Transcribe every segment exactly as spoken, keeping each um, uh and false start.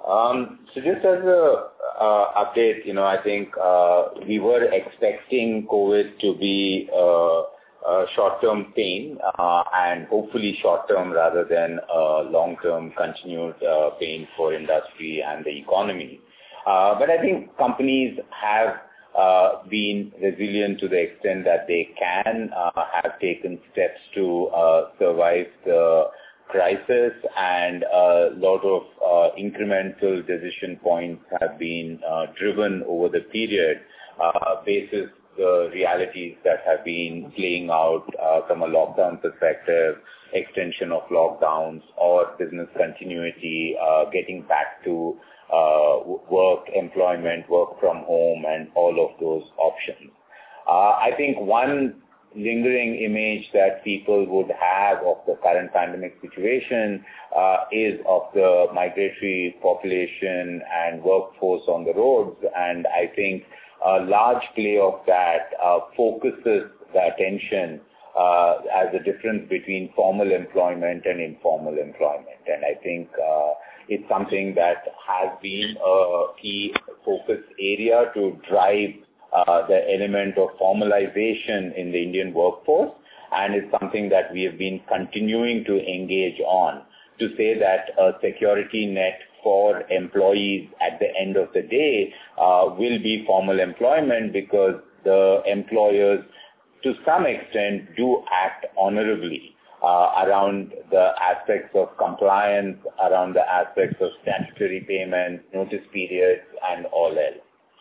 Um, so just as a uh, update, you know, I think uh, we were expecting COVID to be uh, a short-term pain uh, and hopefully short-term rather than uh, long-term continued uh, pain for industry and the economy. Uh, but I think companies have uh, been resilient to the extent that they can, uh, have taken steps to uh, survive the crisis, and a lot of uh, incremental decision points have been uh, driven over the period uh, basis the realities that have been playing out uh, from a lockdown perspective, extension of lockdowns or business continuity, uh, getting back to uh, work, employment, work from home, and all of those options. Uh, I think one lingering image that people would have of the current pandemic situation uh, is of the migratory population and workforce on the roads, and I think a large play of that uh, focuses the attention uh, as a difference between formal employment and informal employment, and I think uh, it's something that has been a key focus area to drive Uh, the element of formalization in the Indian workforce, and it's something that we have been continuing to engage on to say that a security net for employees at the end of the day uh, will be formal employment, because the employers to some extent do act honorably uh, around the aspects of compliance, around the aspects of statutory payments, notice periods, and all else.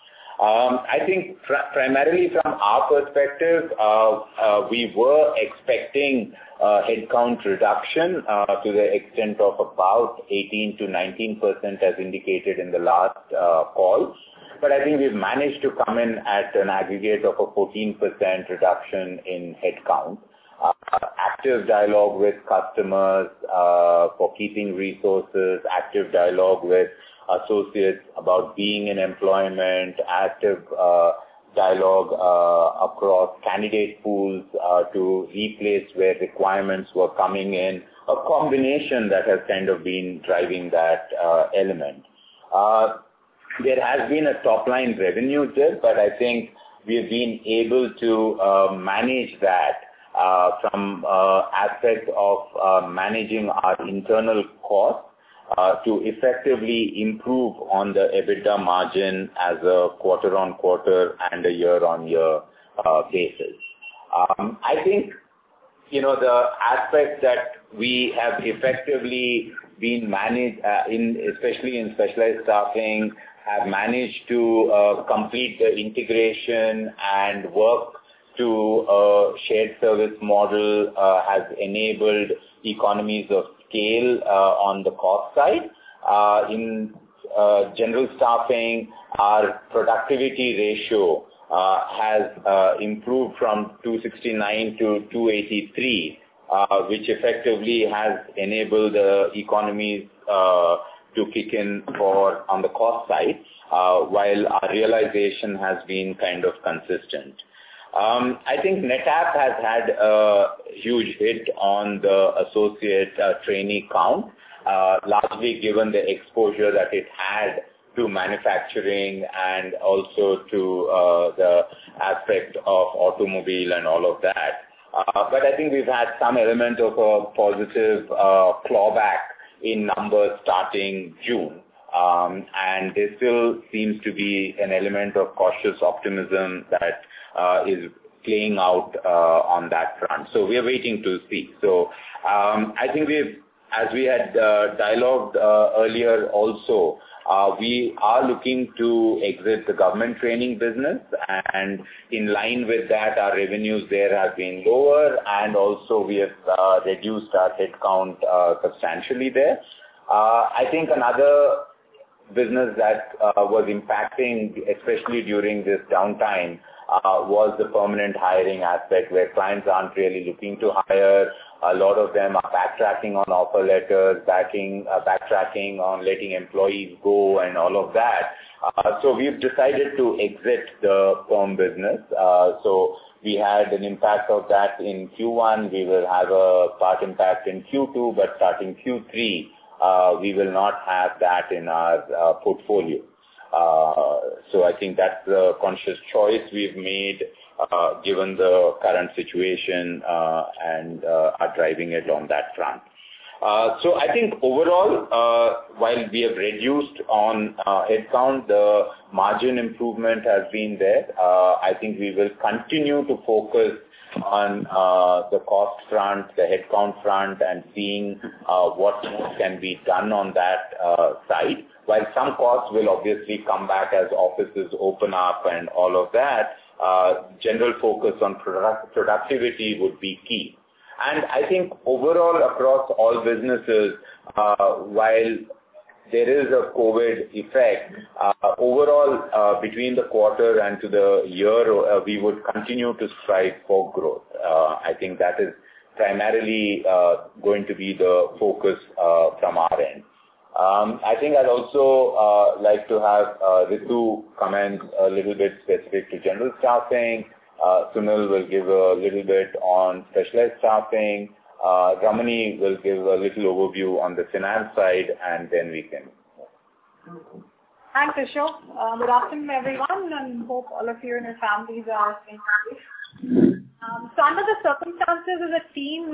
Um, I think pr- primarily from our perspective, uh, uh, we were expecting uh, headcount reduction uh, to the extent of about eighteen to nineteen percent as indicated in the last uh, call. But I think we've managed to come in at an aggregate of a fourteen percent reduction in headcount. Uh, active dialogue with customers uh, for keeping resources, active dialogue with associates about being in employment, active uh, dialogue uh, across candidate pools uh, to replace where requirements were coming in, a combination that has kind of been driving that uh, element. Uh, there has been a top-line revenue dip, but I think we have been able to uh, manage that uh, from uh, aspect of uh, managing our internal costs Uh, to effectively improve on the EBITDA margin as a quarter-on-quarter and a year-on-year uh, basis. Um, I think, you know, the aspect that we have effectively been managed, uh, in especially in specialized staffing, have managed to uh, complete the integration and work to a shared service model uh, has enabled economies of scale uh, on the cost side. Uh, in uh, general staffing, our productivity ratio uh, has uh, improved from two sixty-nine to two eighty-three, uh, which effectively has enabled the economies uh, to kick in for on the cost side, uh, while our realization has been kind of consistent. Um, I think NetApp has had a huge hit on the associate uh, trainee count, uh, largely given the exposure that it had to manufacturing and also to uh, the aspect of automobile and all of that. Uh, but I think we've had some element of a positive uh, clawback in numbers starting June. Um, and there still seems to be an element of cautious optimism that Uh, is playing out uh, on that front. So we are waiting to see. So um, I think we've, as we had uh, dialogued uh, earlier also, uh, we are looking to exit the government training business, and in line with that, our revenues there have been lower, and also we have uh, reduced our headcount uh, substantially there. Uh, I think another business that uh, was impacting, especially during this downtime, Uh, was the permanent hiring aspect, where clients aren't really looking to hire. A lot of them are backtracking on offer letters, backing, uh, backtracking on letting employees go and all of that. Uh, so we've decided to exit the perm business. Uh, so we had an impact of that in Q one. We will have a part impact in Q two, but starting Q three, uh, we will not have that in our uh, portfolio. Uh, so I think that's the conscious choice we've made, uh, given the current situation, uh, and uh, are driving it on that front. Uh, so I think overall, uh, while we have reduced on uh, headcount, the margin improvement has been there. Uh, I think we will continue to focus on uh, the cost front, the headcount front, and seeing uh, what more can be done on that uh, side. While some costs will obviously come back as offices open up and all of that, uh, general focus on product productivity would be key. And I think overall across all businesses, uh, while there is a COVID effect, uh, overall uh, between the quarter and to the year, uh, we would continue to strive for growth. Uh, I think that is primarily uh, going to be the focus uh, from our end. Um, I think I'd also uh, like to have uh, Ritu comment a little bit specific to general staffing. Uh, Sunil will give a little bit on specialized staffing. Uh, Ramani will give a little overview on the finance side, and then we can. Thanks, Ashok. Uh, good afternoon, everyone, and hope all of you and your families are staying safe. Um, so under the circumstances as a team,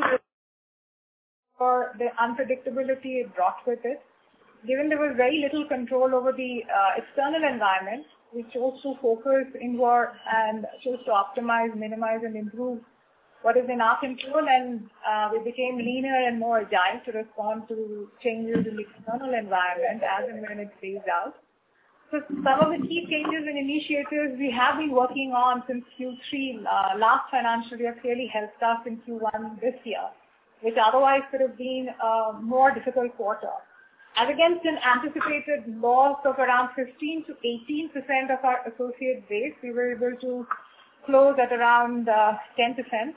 for the unpredictability it brought with it, given there was very little control over the uh, external environment, we chose to focus inward and chose to optimize, minimize, and improve what is in our control, and uh, we became leaner and more agile to respond to changes in the external environment as and when it plays out. So some of the key changes and initiatives we have been working on since Q three uh, last financial year clearly helped us in Q one this year, which otherwise could have been a more difficult quarter. As against an anticipated loss of around fifteen to eighteen percent of our associate base, we were able to close at around uh, ten percent.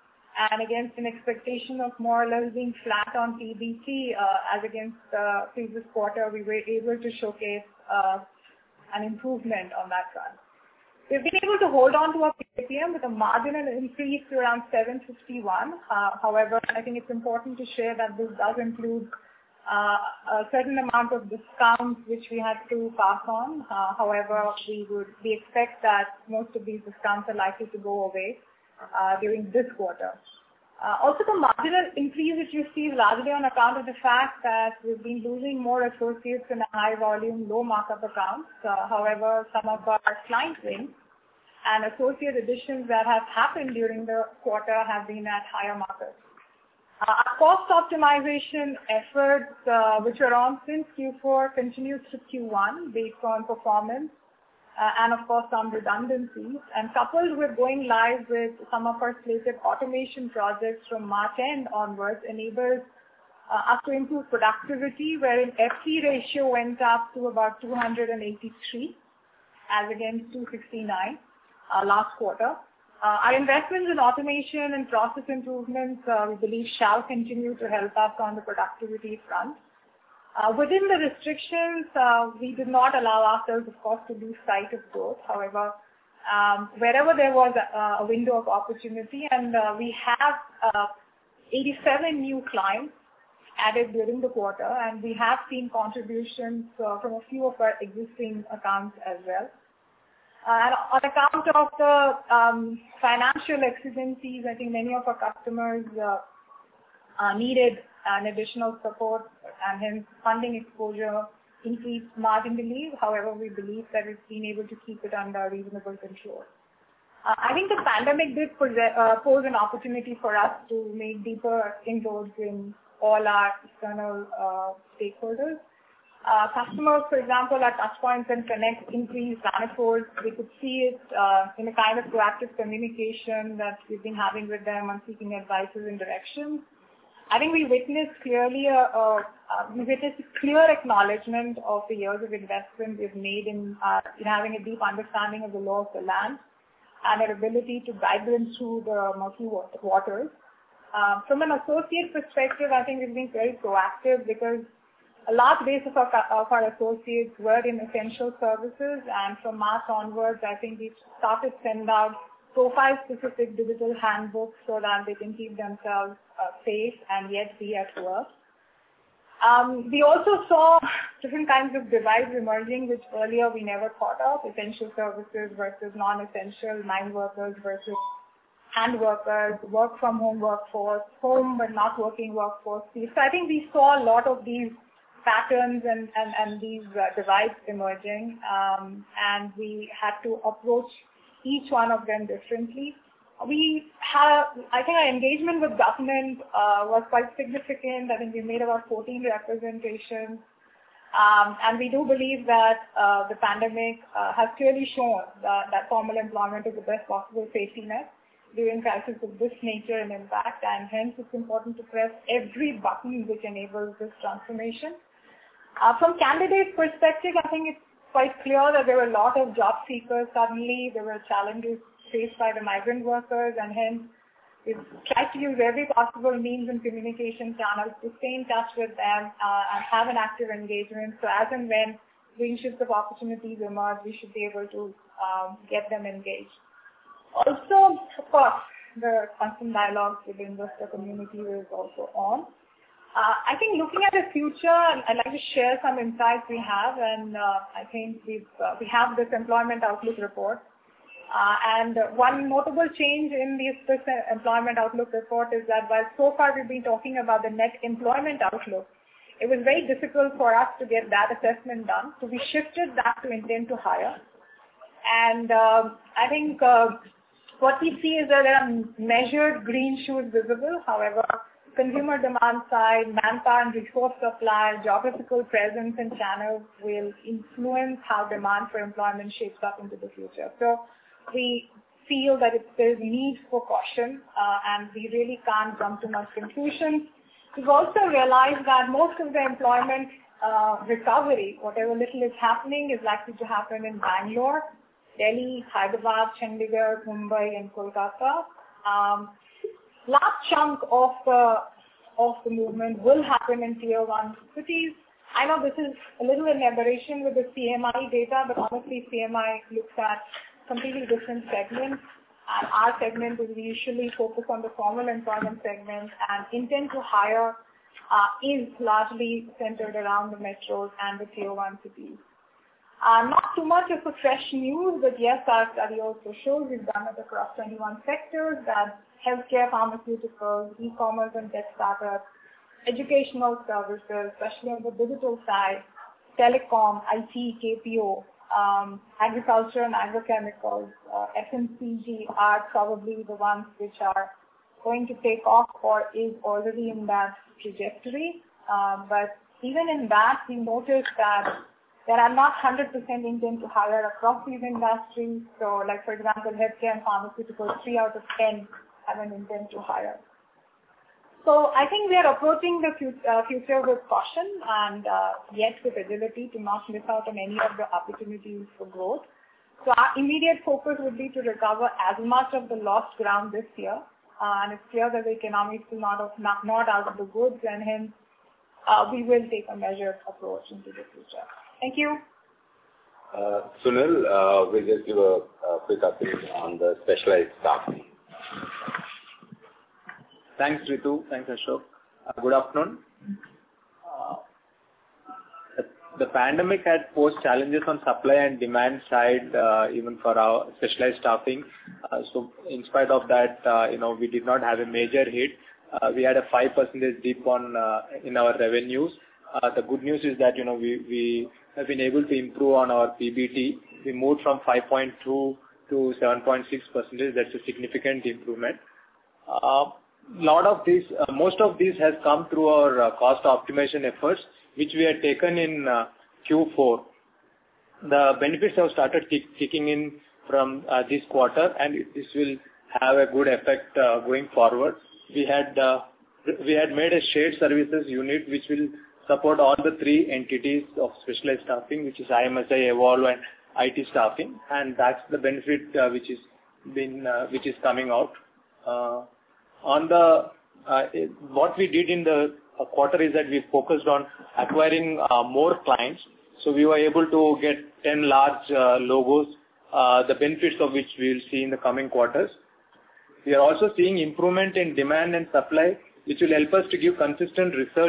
And against an expectation of more or less being flat on P B T, uh, as against the uh, previous quarter, we were able to showcase uh, an improvement on that front. We've been able to hold on to our P P M with a marginal increase to around seven fifty-one. Uh, however, I think it's important to share that this does include Uh, a certain amount of discounts which we had to pass on. Uh, however, we would we expect that most of these discounts are likely to go away uh, during this quarter. Uh, also, the marginal increase which you see is largely on account of the fact that we've been losing more associates in a high volume, low markup accounts. Uh, however, some of our client wins and associate additions that have happened during the quarter have been at higher markups. Uh, our cost optimization efforts, uh, which are on since Q four, continues to Q one based on performance uh, and, of course, some redundancies. And coupled with going live with some of our slated automation projects from March end onwards enables uh, us to improve productivity, wherein F T ratio went up to about two hundred eighty-three as against two sixty-nine uh, last quarter. Uh, our investments in automation and process improvements, uh, we believe, shall continue to help us on the productivity front. Uh, within the restrictions, uh, we did not allow ourselves, of course, to lose sight of growth. However, um, wherever there was a, a window of opportunity, and uh, we have uh, eighty-seven new clients added during the quarter, and we have seen contributions uh, from a few of our existing accounts as well. Uh, and on account of the um, financial exigencies, I think many of our customers uh, uh, needed an additional support, and hence funding exposure increased marginally. However, we believe that it's been able to keep it under reasonable control. Uh, I think the pandemic did pose, uh, pose an opportunity for us to make deeper inroads in all our external uh, stakeholders. Uh, customers, for example, our touchpoints and connect increased manifold. We could see it uh, in a kind of proactive communication that we've been having with them on seeking advices and directions. I think we witnessed clearly a, a, a we witnessed a clear acknowledgement of the years of investment we've made in, uh, in having a deep understanding of the law of the land and our ability to guide them through the murky waters. Uh, from an associate perspective, I think we've been very proactive because a large base of our, of our associates were in essential services, and from March onwards, I think we started send out profile-specific digital handbooks so that they can keep themselves uh, safe and yet be at work. Um, we also saw different kinds of divides emerging, which earlier we never thought of: essential services versus non-essential, mine workers versus hand workers, work from home workforce, home but not working workforce. So I think we saw a lot of these patterns and, and, and these uh, divides emerging, um, and we had to approach each one of them differently. We have, I think our engagement with government uh, was quite significant. I think we made about fourteen representations. Um, and we do believe that uh, the pandemic uh, has clearly shown that, that formal employment is the best possible safety net during crises of this nature and impact, and hence it's important to press every button which enables this transformation. Uh, from candidate perspective, I think it's quite clear that there were a lot of job seekers suddenly. There were challenges faced by the migrant workers, and hence we've tried to use every possible means and communication channels to stay in touch with them uh, and have an active engagement. So as and when green shoots of opportunities emerge, we should be able to um, get them engaged. Also, of course, the constant dialogue with the investor community is also on. Uh, I think looking at the future, I'd like to share some insights we have, and uh, I think we've, uh, we have this employment outlook report. Uh, and one notable change in this, this employment outlook report is that while so far we've been talking about the net employment outlook, it was very difficult for us to get that assessment done. So we shifted that to intent to hire. And uh, I think uh, what we see is that there are measured green shoots visible. However, consumer demand side, manpower and resource supply, geographical presence and channels will influence how demand for employment shapes up into the future. So we feel that it's, there's need for caution uh, and we really can't jump to much conclusions. We've also realized that most of the employment uh, recovery, whatever little is happening, is likely to happen in Bangalore, Delhi, Hyderabad, Chandigarh, Mumbai and Kolkata. Um, large chunk of the, of the movement will happen in tier one cities. I know this is a little an aberration with the C M I data, but honestly C M I looks at completely different segments, and our segment is usually focused on the formal employment segment, and intent to hire uh, is largely centered around the metros and the tier one cities. Uh, not too much of a fresh news, but yes, our study also shows we've done it across twenty-one sectors, that healthcare, pharmaceuticals, e-commerce and tech startups, educational services, especially on the digital side, telecom, I T, K P O, um, agriculture and agrochemicals, uh, F M C G are probably the ones which are going to take off or is already in that trajectory. Um, but even in that, we noticed that there are not one hundred percent intent to hire across these industries. So like, for example, healthcare and pharmaceuticals, three out of ten have an intent to hire. So I think we are approaching the future with caution and uh, yet with agility to not miss out on any of the opportunities for growth. So our immediate focus would be to recover as much of the lost ground this year. Uh, and it's clear that the economy is still not, of, not, not out of the woods, and hence uh, we will take a measured approach into the future. Thank you. Uh, Sunil, uh, we'll just give a, a quick update on the specialized staffing. Thanks, Ritu. Thanks, Ashok. Uh, good afternoon. Uh, the, the pandemic had posed challenges on supply and demand side, uh, even for our specialized staffing. Uh, so, in spite of that, uh, you know, we did not have a major hit. Uh, we had a five percent dip on uh, in our revenues. Uh, the good news is that, you know, we we have been able to improve on our P B T. We moved from five point two to seven point six percent. That's a significant improvement. Uh, lot of this, uh, most of this has come through our uh, cost optimization efforts, which we had taken in uh, Q four. The benefits have started kick, kicking in from uh, this quarter, and this will have a good effect uh, going forward. We had uh, we had made a shared services unit which will support all the three entities of specialized staffing, which is I M S I, Evolve, and I T staffing, and that's the benefit uh, which is been uh, which is coming out. Uh, on the uh, what we did in the uh, quarter is that we focused on acquiring uh, more clients, so we were able to get ten large uh, logos, uh, the benefits of which we will see in the coming quarters. We are also seeing improvement in demand and supply, which will help us to give consistent results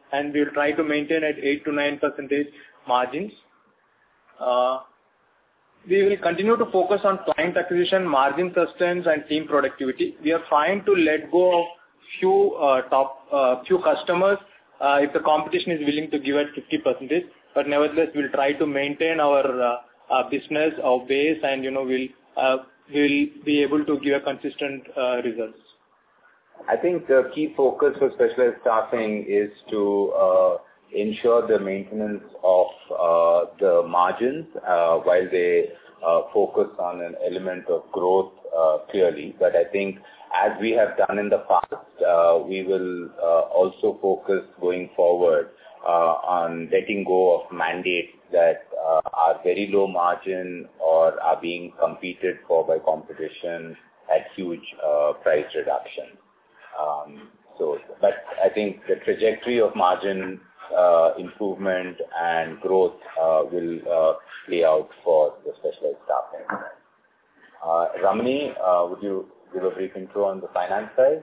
and we will try to maintain at eight to nine percent margins. Uh, we will continue to focus on client acquisition, margin sustenance, and team productivity. We are trying to let go of few uh, top uh, few customers uh, if the competition is willing to give at fifty percent. But nevertheless, we'll try to maintain our uh, uh, business, our base, and you know we'll uh, we'll be able to give a consistent uh, results. I think the key focus for specialized staffing is to uh, ensure the maintenance of uh, the margins uh, while they uh, focus on an element of growth uh, clearly. But I think as we have done in the past, uh, we will uh, also focus going forward uh, on letting go of mandates that uh, are very low margin or are being competed for by competition at huge uh, price reduction. Um, so, but I think the trajectory of margin uh, improvement and growth uh, will uh, play out for the specialized staffing. Uh, Ramani, uh, would you give a brief intro on the finance side?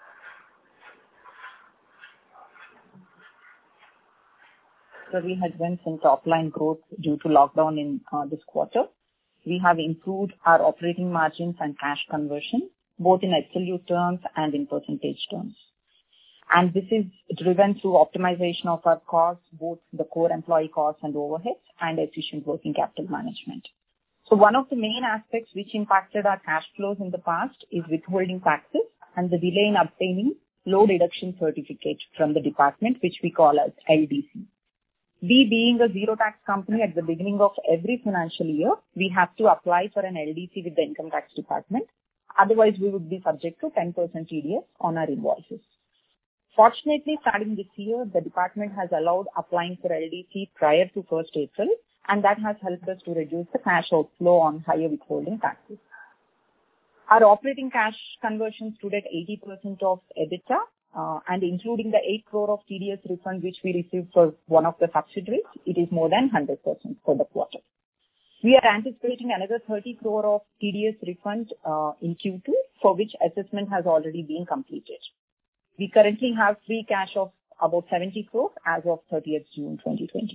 So we had went some top line growth due to lockdown in uh, this quarter. We have improved our operating margins and cash conversion, both in absolute terms and in percentage terms. And this is driven through optimization of our costs, both the core employee costs and overheads, and efficient working capital management. So one of the main aspects which impacted our cash flows in the past is withholding taxes and the delay in obtaining low deduction certificate from the department, which we call as L D C. We being a zero tax company at the beginning of every financial year, we have to apply for an L D C with the income tax department. Otherwise, we would be subject to ten percent T D S on our invoices. Fortunately, starting this year, the department has allowed applying for L D C prior to first April, and that has helped us to reduce the cash outflow on higher withholding taxes. Our operating cash conversion stood at eighty percent of EBITDA, uh, and including the eight crore of T D S refund which we received for one of the subsidiaries, it is more than one hundred percent for the quarter. We are anticipating another thirty crore of T D S refund uh, in Q two, for which assessment has already been completed. We currently have free cash of about seventy crore as of thirtieth June twenty twenty.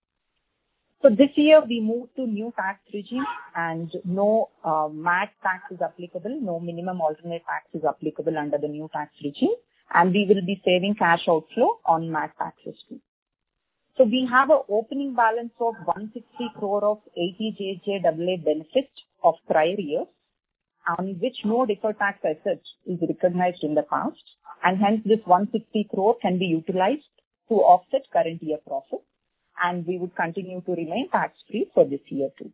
So this year we moved to new tax regime, and no uh, M A T tax is applicable, no minimum alternate tax is applicable under the new tax regime, and we will be saving cash outflow on M A T taxes too. So we have an opening balance of one hundred sixty crore of A T J J A A benefit of prior years, on which no deferred tax asset is recognized in the past, and hence this one hundred sixty crore can be utilized to offset current year profit, and we would continue to remain tax-free for this year too.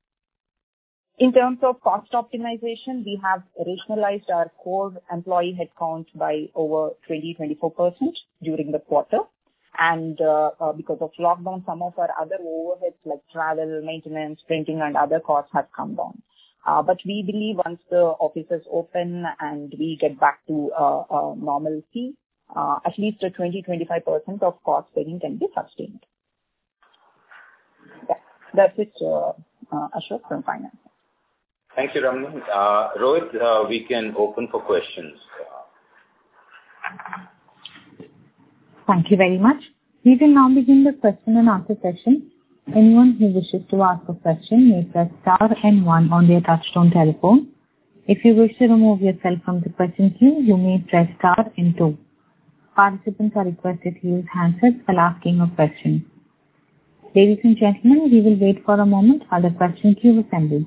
In terms of cost optimization, we have rationalized our core employee headcount by over twenty to twenty-four percent during the quarter. And uh, uh, because of lockdown, some of our other overheads like travel, maintenance, printing, and other costs have come down. Uh, but we believe once the offices open and we get back to uh, uh, normalcy, uh, at least a twenty to twenty-five percent of cost saving can be sustained. Yeah, that's it, uh, uh, Ashok from Finance. Thank you, Ramani. Uh, Rohit, uh, we can open for questions. Thank you very much. We will now begin the question and answer session. Anyone who wishes to ask a question may press star and one on their touchtone telephone. If you wish to remove yourself from the question queue, you may press star and two. Participants are requested to use handsets while asking a question. Ladies and gentlemen, we will wait for a moment while the question queue assembles.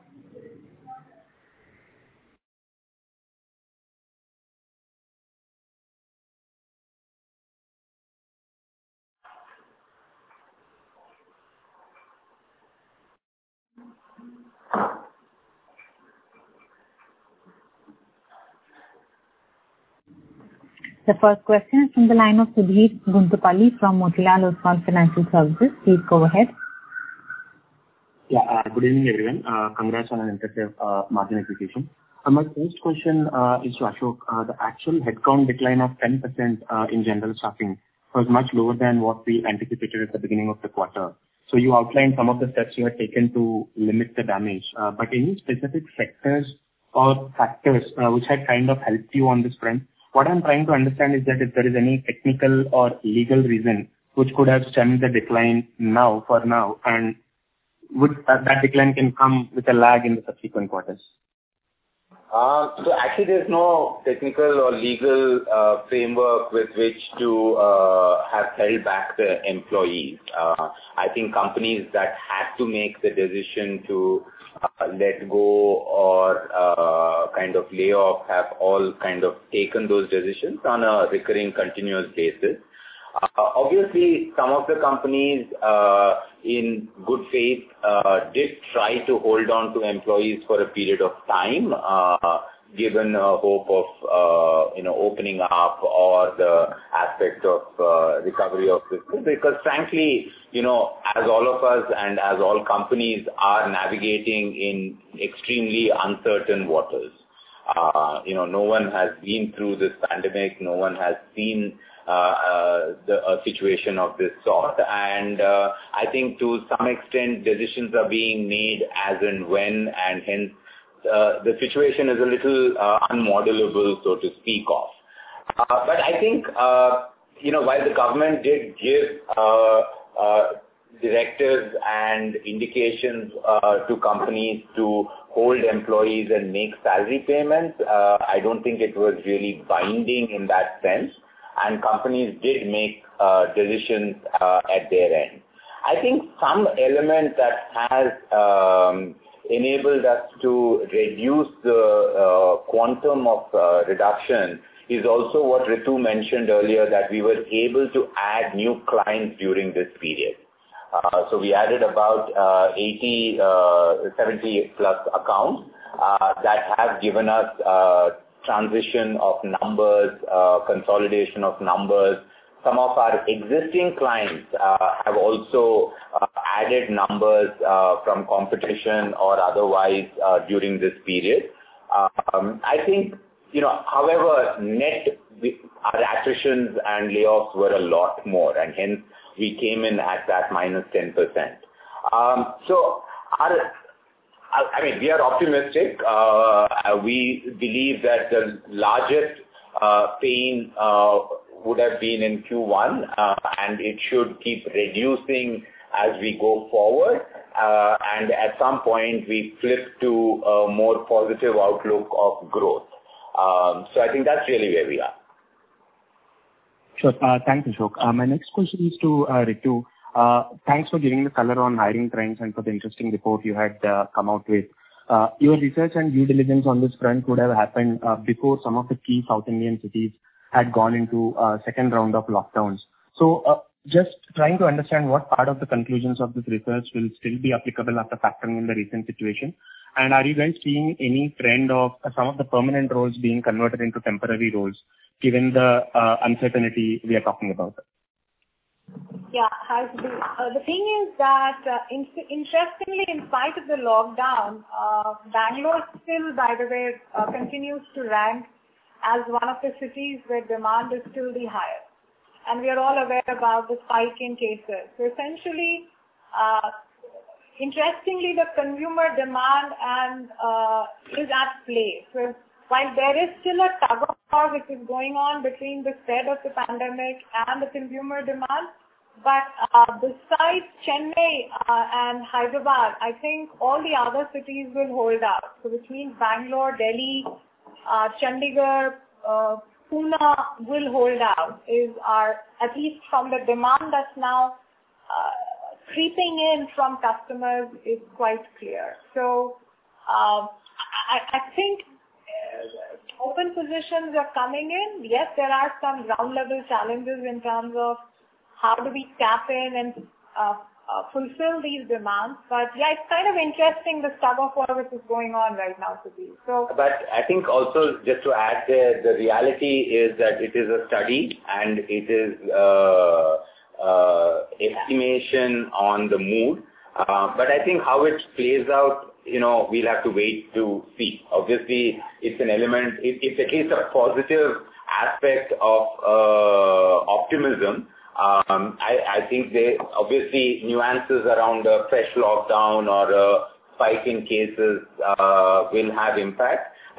The first question is from the line of Sudhir Guntupalli from Motilal Oswal Financial Services. Please go ahead. Yeah, uh, good evening, everyone. Uh, congrats on an impressive uh, margin execution. Uh, my first question uh, is to Ashok. Uh, the actual headcount decline of ten percent uh, in general staffing was much lower than what we anticipated at the beginning of the quarter. So you outlined some of the steps you had taken to limit the damage, uh, but any specific sectors or factors uh, which had kind of helped you on this front? What I'm trying to understand is that if there is any technical or legal reason which could have stemmed the decline now, for now, and would uh, that decline can come with a lag in the subsequent quarters? Uh, so actually there's no technical or legal uh, framework with which to uh, have held back the employees. Uh, I think companies that had to make the decision to uh, let go or uh, kind of lay off have all kind of taken those decisions on a recurring continuous basis. Uh, obviously, some of the companies uh, in good faith uh, did try to hold on to employees for a period of time, uh, given a hope of uh, you know opening up or the aspect of uh, recovery of business. Because frankly, you know, as all of us and as all companies are navigating in extremely uncertain waters. Uh, you know, no one has been through this pandemic. No one has seen Uh, uh, the a situation of this sort, and uh, I think to some extent decisions are being made as and when, and hence uh, the situation is a little uh, unmodelable, so to speak of. Uh, but I think uh, you know while the government did give uh, uh, directives and indications uh, to companies to hold employees and make salary payments, uh, I don't think it was really binding in that sense. And companies did make uh, decisions uh, at their end. I think some element that has um, enabled us to reduce the uh, quantum of uh, reduction is also what Ritu mentioned earlier, that we were able to add new clients during this period. Uh, so we added about uh, eighty, uh, seventy plus accounts uh, that have given us uh, transition of numbers, uh, consolidation of numbers. Some of our existing clients uh, have also uh, added numbers uh, from competition or otherwise uh, during this period. Um, I think, you know, however, net, our attritions and layoffs were a lot more, and hence we came in at that minus ten percent. Um, so our I mean, we are optimistic. Uh, we believe that the largest uh, pain uh, would have been in Q one, uh, and it should keep reducing as we go forward. Uh, and at some point, we flip to a more positive outlook of growth. Um, so I think that's really where we are. Sure. Uh, thanks, Ashok. Uh, my next question is to uh, Ritu. Uh, thanks for giving the color on hiring trends and for the interesting report you had uh, come out with. Uh, your research and due diligence on this front would have happened uh, before some of the key South Indian cities had gone into uh, second round of lockdowns. So uh, just trying to understand what part of the conclusions of this research will still be applicable after factoring in the recent situation. And are you guys seeing any trend of uh, some of the permanent roles being converted into temporary roles, given the uh, uncertainty we are talking about? Yeah, hi, Sudhir. Uh, the thing is that, uh, in, interestingly, in spite of the lockdown, uh, Bangalore still, by the way, uh, continues to rank as one of the cities where demand is still the highest. And we are all aware about the spike in cases. So essentially, uh, interestingly, the consumer demand and uh, is at play. So while there is still a tug of war which is going on between the spread of the pandemic and the consumer demand, but uh, besides Chennai uh, and Hyderabad, I think all the other cities will hold out. So which means Bangalore, Delhi, uh, Chandigarh, uh, Pune will hold out, is our, at least from the demand that's now uh, creeping in from customers, is quite clear. So uh, I, I think uh, open positions are coming in. Yes, there are some ground level challenges in terms of how do we tap in and uh, uh, fulfill these demands. But yeah, it's kind of interesting, the tug of war which is going on right now, Sudhir. So, but I think also just to add there, the reality is that it is a study and it is uh, uh, estimation on the mood. Uh, but I think how it plays out, you know, we'll have to wait to see. Obviously, it's an element, it, it's at least a positive aspect of uh, optimism. Um, I, I think they obviously nuances around a fresh lockdown or a spike in cases uh, will have impact.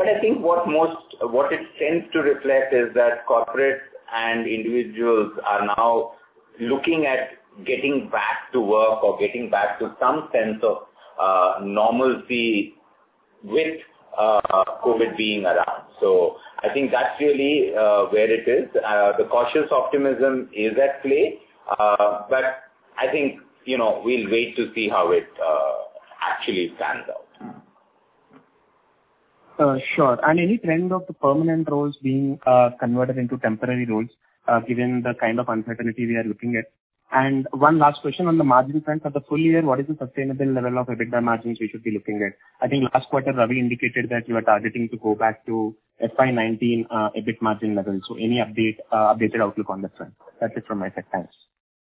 But I think what most, what it tends to reflect is that corporates and individuals are now looking at getting back to work or getting back to some sense of uh, normalcy with uh, COVID being around. So I think that's really uh, where it is. Uh, the cautious optimism is at play, uh, but I think, you know, we'll wait to see how it uh, actually pans out. Uh, sure. And any trend of the permanent roles being uh, converted into temporary roles, uh, given the kind of uncertainty we are looking at? And one last question on the margin front. For the full year, what is the sustainable level of EBITDA margins we should be looking at? I think last quarter, Ravi indicated that you are targeting to go back to F Y nineteen uh, EBIT margin level. So any update, uh, updated outlook on that front? That's it from my side. Thanks.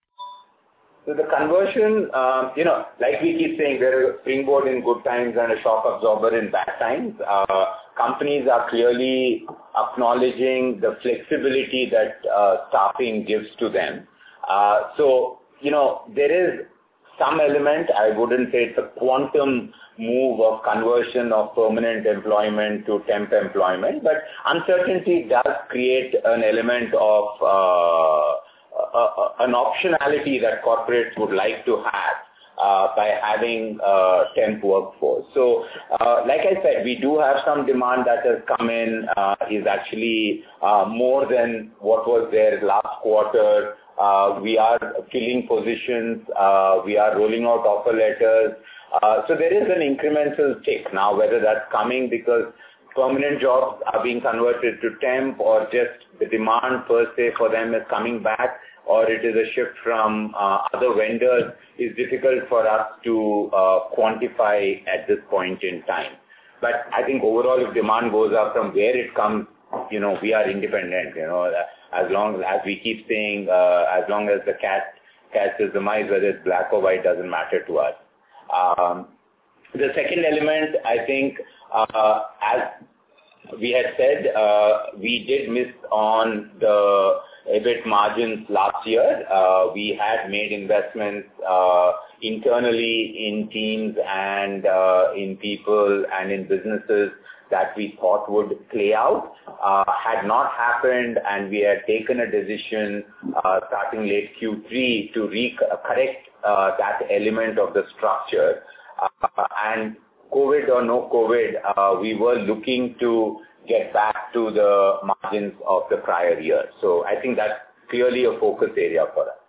So the conversion, um, you know, like we keep saying, there is a springboard in good times and a shock absorber in bad times. Uh, companies are clearly acknowledging the flexibility that uh, staffing gives to them. Uh, so, you know, there is some element, I wouldn't say it's a quantum move of conversion of permanent employment to temp employment, but uncertainty does create an element of uh, uh, an optionality that corporates would like to have uh, by having uh, temp workforce. So, uh, like I said, we do have some demand that has come in, uh, is actually uh, more than what was there last quarter. Uh, we are filling positions, uh, we are rolling out offer letters. Uh, so there is an incremental tick now, whether that's coming because permanent jobs are being converted to temp or just the demand per se for them is coming back or it is a shift from uh, other vendors is difficult for us to uh, quantify at this point in time. But I think overall if demand goes up from where it comes, you know, we are independent, you know, as long as we keep saying, uh, as long as the cat catches the mice, whether it's black or white, doesn't matter to us. Um, the second element, I think, uh, as we had said, uh, we did miss on the EBIT margins last year. Uh, we had made investments uh, internally in teams and uh, in people and in businesses that we thought would play out, uh, had not happened, and we had taken a decision uh, starting late Q three to re- correct uh, that element of the structure. Uh, and COVID or no COVID, uh, we were looking to get back to the margins of the prior year. So I think that's clearly a focus area for us.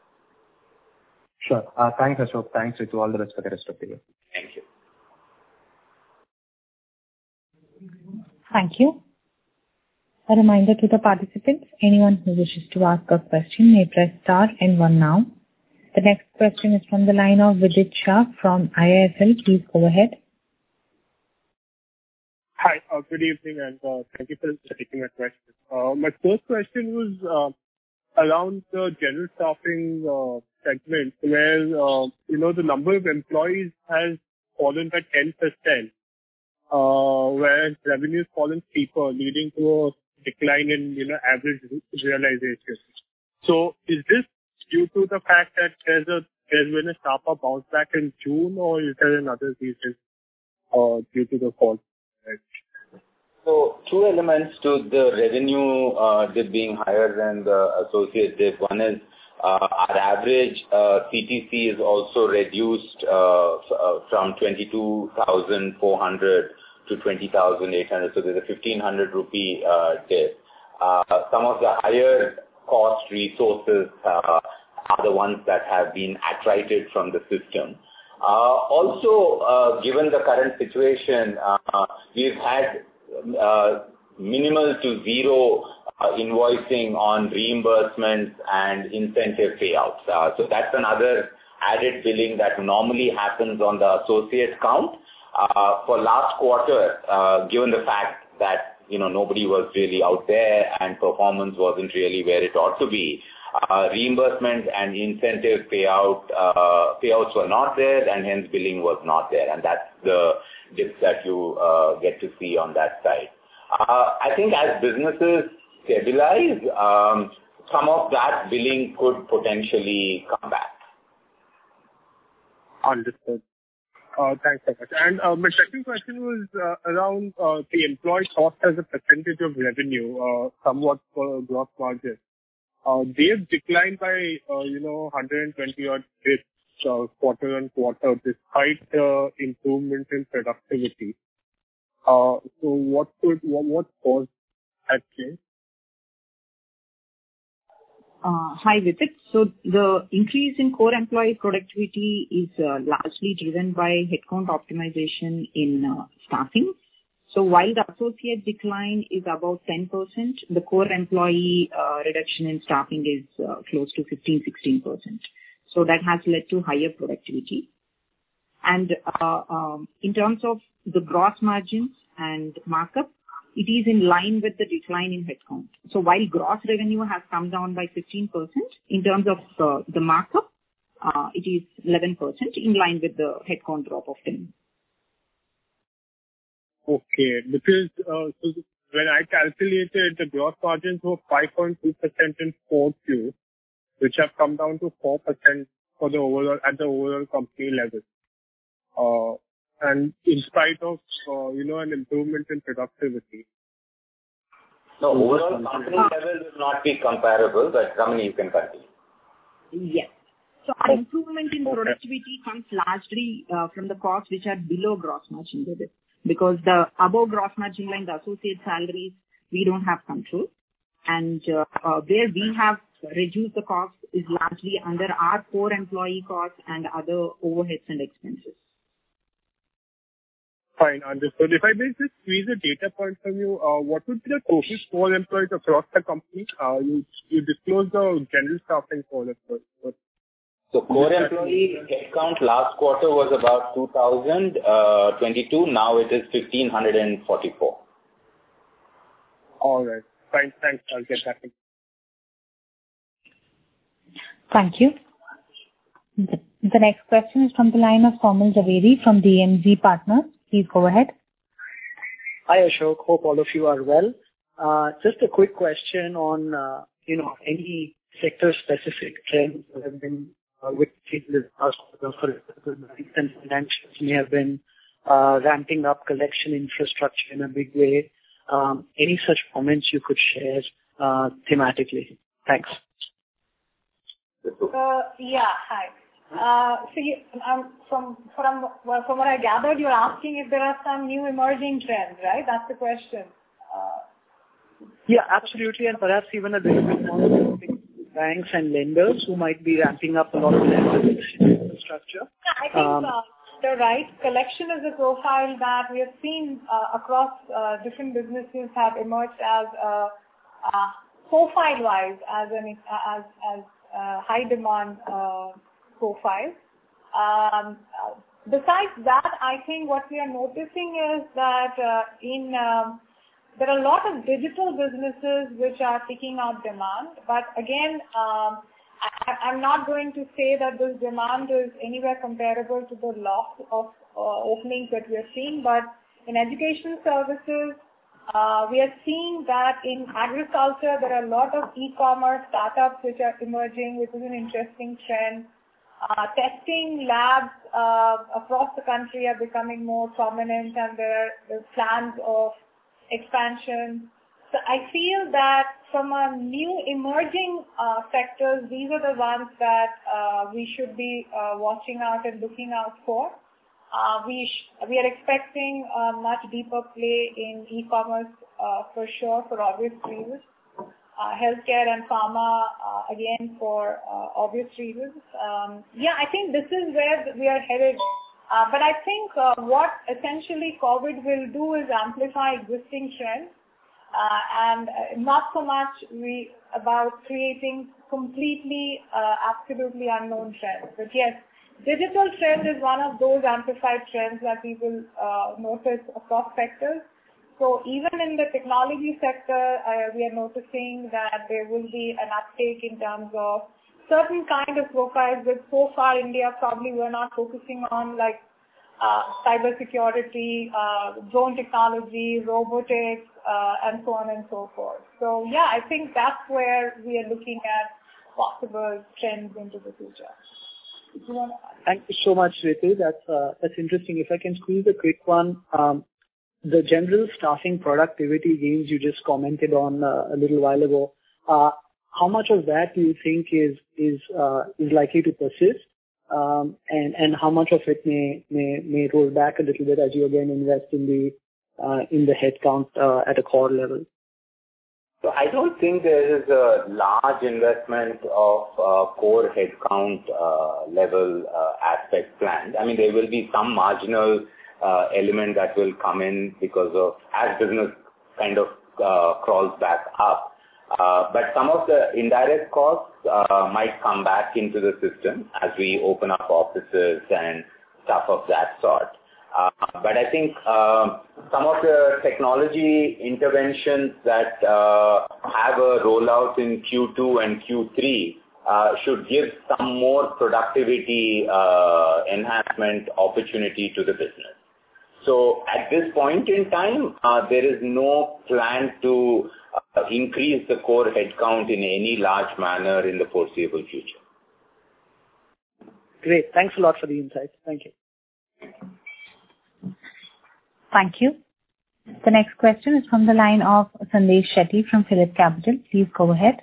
Sure. Uh, thanks, Ashok. Thanks to all the rest for the rest of the year. Thank you. Thank you. A reminder to the participants, anyone who wishes to ask a question may press star and one now. The next question is from the line of Vidit Shah from I I S L. Please go ahead. Hi, uh, good evening, and uh, thank you for taking my question. Uh, my first question was uh, around the general staffing uh, segment, where uh, you know the number of employees has fallen by ten percent. Uh, whereas revenue has fallen steeper, leading to a decline in, you know, average realization. So is this due to the fact that there's a there's been a sharper bounce back in June, or is there another reason uh, due to the fall? So two elements to the revenue uh, dip being higher than the associate dip. One is uh, our average uh, C T C is also reduced uh, f- uh, from twenty-two thousand four hundred to twenty thousand eight hundred. So there's a fifteen hundred rupee uh, dip. Uh, some of the higher cost resources uh, are the ones that have been attrited from the system. Uh, also, uh, given the current situation, uh, we've had uh, minimal to zero uh, invoicing on reimbursements and incentive payouts. Uh, so that's another added billing that normally happens on the associate count. Uh, for last quarter, uh, given the fact that, you know, nobody was really out there and performance wasn't really where it ought to be, uh, reimbursement and incentive payout, uh, payouts were not there, and hence billing was not there. And that's the dip that you uh, get to see on that side. Uh, I think as businesses stabilize, um, some of that billing could potentially come back. Understood. Uh, Thanks so much. And uh, my second question was uh, around uh, the employee cost as a percentage of revenue, uh, somewhat for gross margin. Uh, They've declined by, uh, you know, one hundred twenty odd bits uh, quarter on quarter, despite uh, improvement in productivity. Uh, So what could, what what caused that change? Uh, Hi, Vijit. So the increase in core employee productivity is uh, largely driven by headcount optimization in uh, staffing. So while the associate decline is about ten percent, the core employee uh, reduction in staffing is uh, close to fifteen to sixteen percent. So that has led to higher productivity. And uh, um, in terms of the gross margins and markup, it is in line with the decline in headcount. So while gross revenue has come down by fifteen percent, in terms of uh, the markup, uh, it is eleven percent, in line with the headcount drop of ten. Okay, because uh, so when I calculated, the gross margins were five point two percent in four Q, which have come down to four percent for the overall, at the overall company level. Uh, and in spite of, uh, you know, an improvement in productivity. No, overall company level will not be comparable, but Ramani, you can continue. Yes. So our improvement in productivity comes largely uh, from the costs which are below gross margin level, because the above gross margin line, the associate salaries, we don't have control. And uh, uh, where we have reduced the cost is largely under our core employee costs and other overheads and expenses. Fine, understood. If I may just squeeze a data point from you, uh, what would be the total core employees across the company? Uh, you, you disclosed the general staffing core employees. But so core employee headcount last quarter was about two thousand twenty-two. Now it is fifteen forty-four. All right. Fine. Thanks. I'll get back in. Thank you. The, the next question is from the line of Komal Zaveri from D M Z Partners. Please go ahead. Hi, Ashok. Hope all of you are well. Uh, just a quick question on, uh, you know, any sector-specific trends that have been uh, witnessed this past quarter. For example, banks and financials may have been uh, ramping up collection infrastructure in a big way. Um, any such comments you could share uh, thematically? Thanks. Uh, yeah, hi. Uh, so you, um, from from well, from what I gathered, you're asking if there are some new emerging trends, right? That's the question. Uh, yeah, absolutely, and perhaps even a little bit more banks and lenders who might be ramping up a lot of their infrastructure. Yeah, I think um, uh, you're right. Collection is a profile that we have seen uh, across uh, different businesses have emerged as uh, uh, profile-wise as an as as uh, high demand. Uh, profile. Um, uh, besides that, I think what we are noticing is that uh, in um, there are a lot of digital businesses which are picking up demand. But again, um, I, I'm not going to say that this demand is anywhere comparable to the loss of uh, openings that we are seeing. But in education services, uh, we are seeing that in agriculture, there are a lot of e-commerce startups which are emerging, which is an interesting trend. Uh, testing labs uh, across the country are becoming more prominent, and there are plans of expansion. So I feel that from a new emerging uh, sectors, these are the ones that uh, we should be uh, watching out and looking out for. Uh, we sh- we are expecting a much deeper play in e-commerce uh, for sure, for obvious reasons. Uh, healthcare and pharma, uh, again, for uh, obvious reasons. Um, yeah, I think this is where we are headed. Uh, but I think uh, what essentially COVID will do is amplify existing trends, uh, and uh, not so much we about creating completely, uh, absolutely unknown trends. But yes, digital trend is one of those amplified trends that we will uh, notice across sectors. So even in the technology sector, uh, we are noticing that there will be an uptake in terms of certain kind of profiles which so far India probably were not focusing on, like uh, cybersecurity, uh, drone technology, robotics, uh, and so on and so forth. So yeah, I think that's where we are looking at possible trends into the future. Thank you so much, Ritu. That's uh, that's interesting. If I can squeeze a quick one, um, the general staffing productivity gains you just commented on uh, a little while ago. Uh, how much of that do you think is is uh, is likely to persist, um, and and how much of it may may may roll back a little bit as you again invest in the uh, in the headcount uh, at a core level? So I don't think there is a large investment of uh, core headcount uh, level uh, aspect planned. I mean, there will be some marginal uh, element that will come in because of as business kind of uh, crawls back up. Uh, but some of the indirect costs uh, might come back into the system as we open up offices and stuff of that sort. Uh, but I think uh, some of the technology interventions that uh, have a rollout in Q two and Q three uh, should give some more productivity uh, enhancement opportunity to the business. So at this point in time, uh, there is no plan to uh, increase the core headcount in any large manner in the foreseeable future. Great. Thanks a lot for the insights. Thank you. Thank you. The next question is from the line of Sandesh Shetty from Phillip Capital. Please go ahead.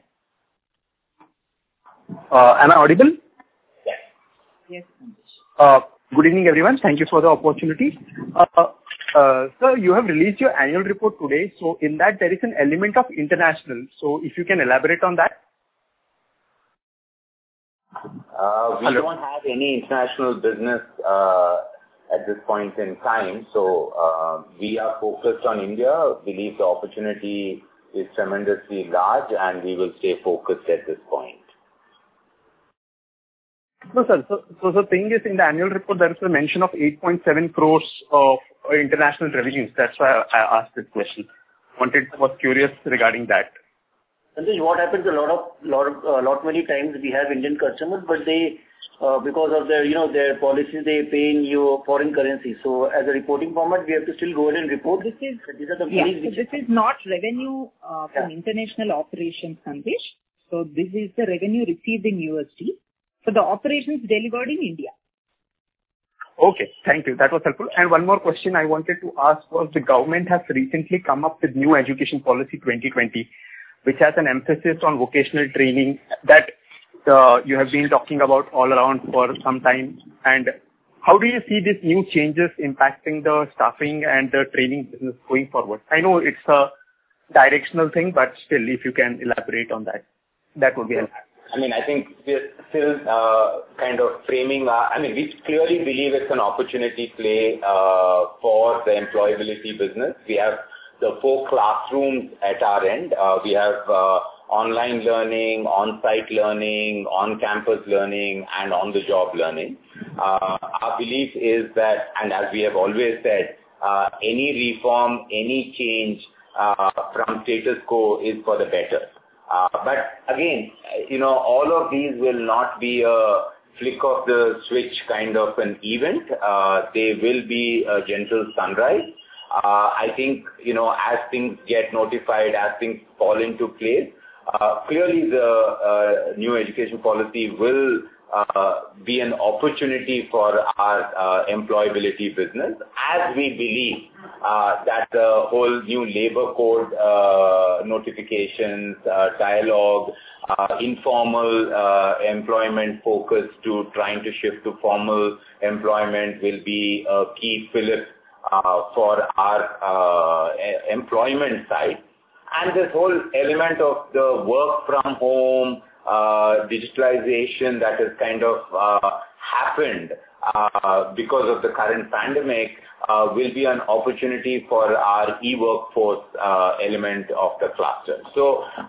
Uh, am I audible? Yes. Yes. Uh, good evening, everyone. Thank you for the opportunity. Uh, uh, sir, you have released your annual report today. So in that, there is an element of international. So if you can elaborate on that. Uh, we Hello. don't have any international business uh, at this point in time. So uh, we are focused on India, believe the opportunity is tremendously large, and we will stay focused at this point. No, sir. So, so the thing is, in the annual report, there is a mention of eight point seven crores of international revenues. That's why I asked this question. Wanted, was curious regarding that. Sandesh, what happens a lot of, lot, of, uh, lot many times we have Indian customers, but they, uh, because of their, you know, their policies, they pay in your foreign currency. So as a reporting format, we have to still go ahead and report. This is, These are the yeah, monies so which this is not revenue uh, from Yeah. international operations, Sandesh. So this is the revenue received in U S D. So the operations delivered in India. Okay, thank you. That was helpful. And one more question I wanted to ask was, the government has recently come up with new education policy twenty twenty, which has an emphasis on vocational training that uh, you have been talking about all around for some time. And how do you see these new changes impacting the staffing and the training business going forward? I know it's a directional thing, but still, if you can elaborate on that, that would be helpful. I mean, I think we're still uh, kind of framing, our, I mean, we clearly believe it's an opportunity play uh, for the employability business. We have the four classrooms at our end. Uh, we have uh, online learning, on-site learning, on-campus learning, and on-the-job learning. Uh, our belief is that, and as we have always said, uh, any reform, any change uh, from status quo is for the better. Uh, but again, you know, all of these will not be a flick of the switch kind of an event. Uh, they will be a gentle sunrise. Uh, I think, you know, as things get notified, as things fall into place, uh, clearly the uh, new education policy will uh, be an opportunity for our uh, employability business, as we believe uh, that the whole new labor code uh, notifications, uh, dialogue, uh, informal uh, employment focus to trying to shift to formal employment will be a key fillip uh, for our uh, employment side. And this whole element of the work from home, Uh, digitalization that has kind of uh, happened uh, because of the current pandemic uh, will be an opportunity for our e-workforce uh, element of the cluster. So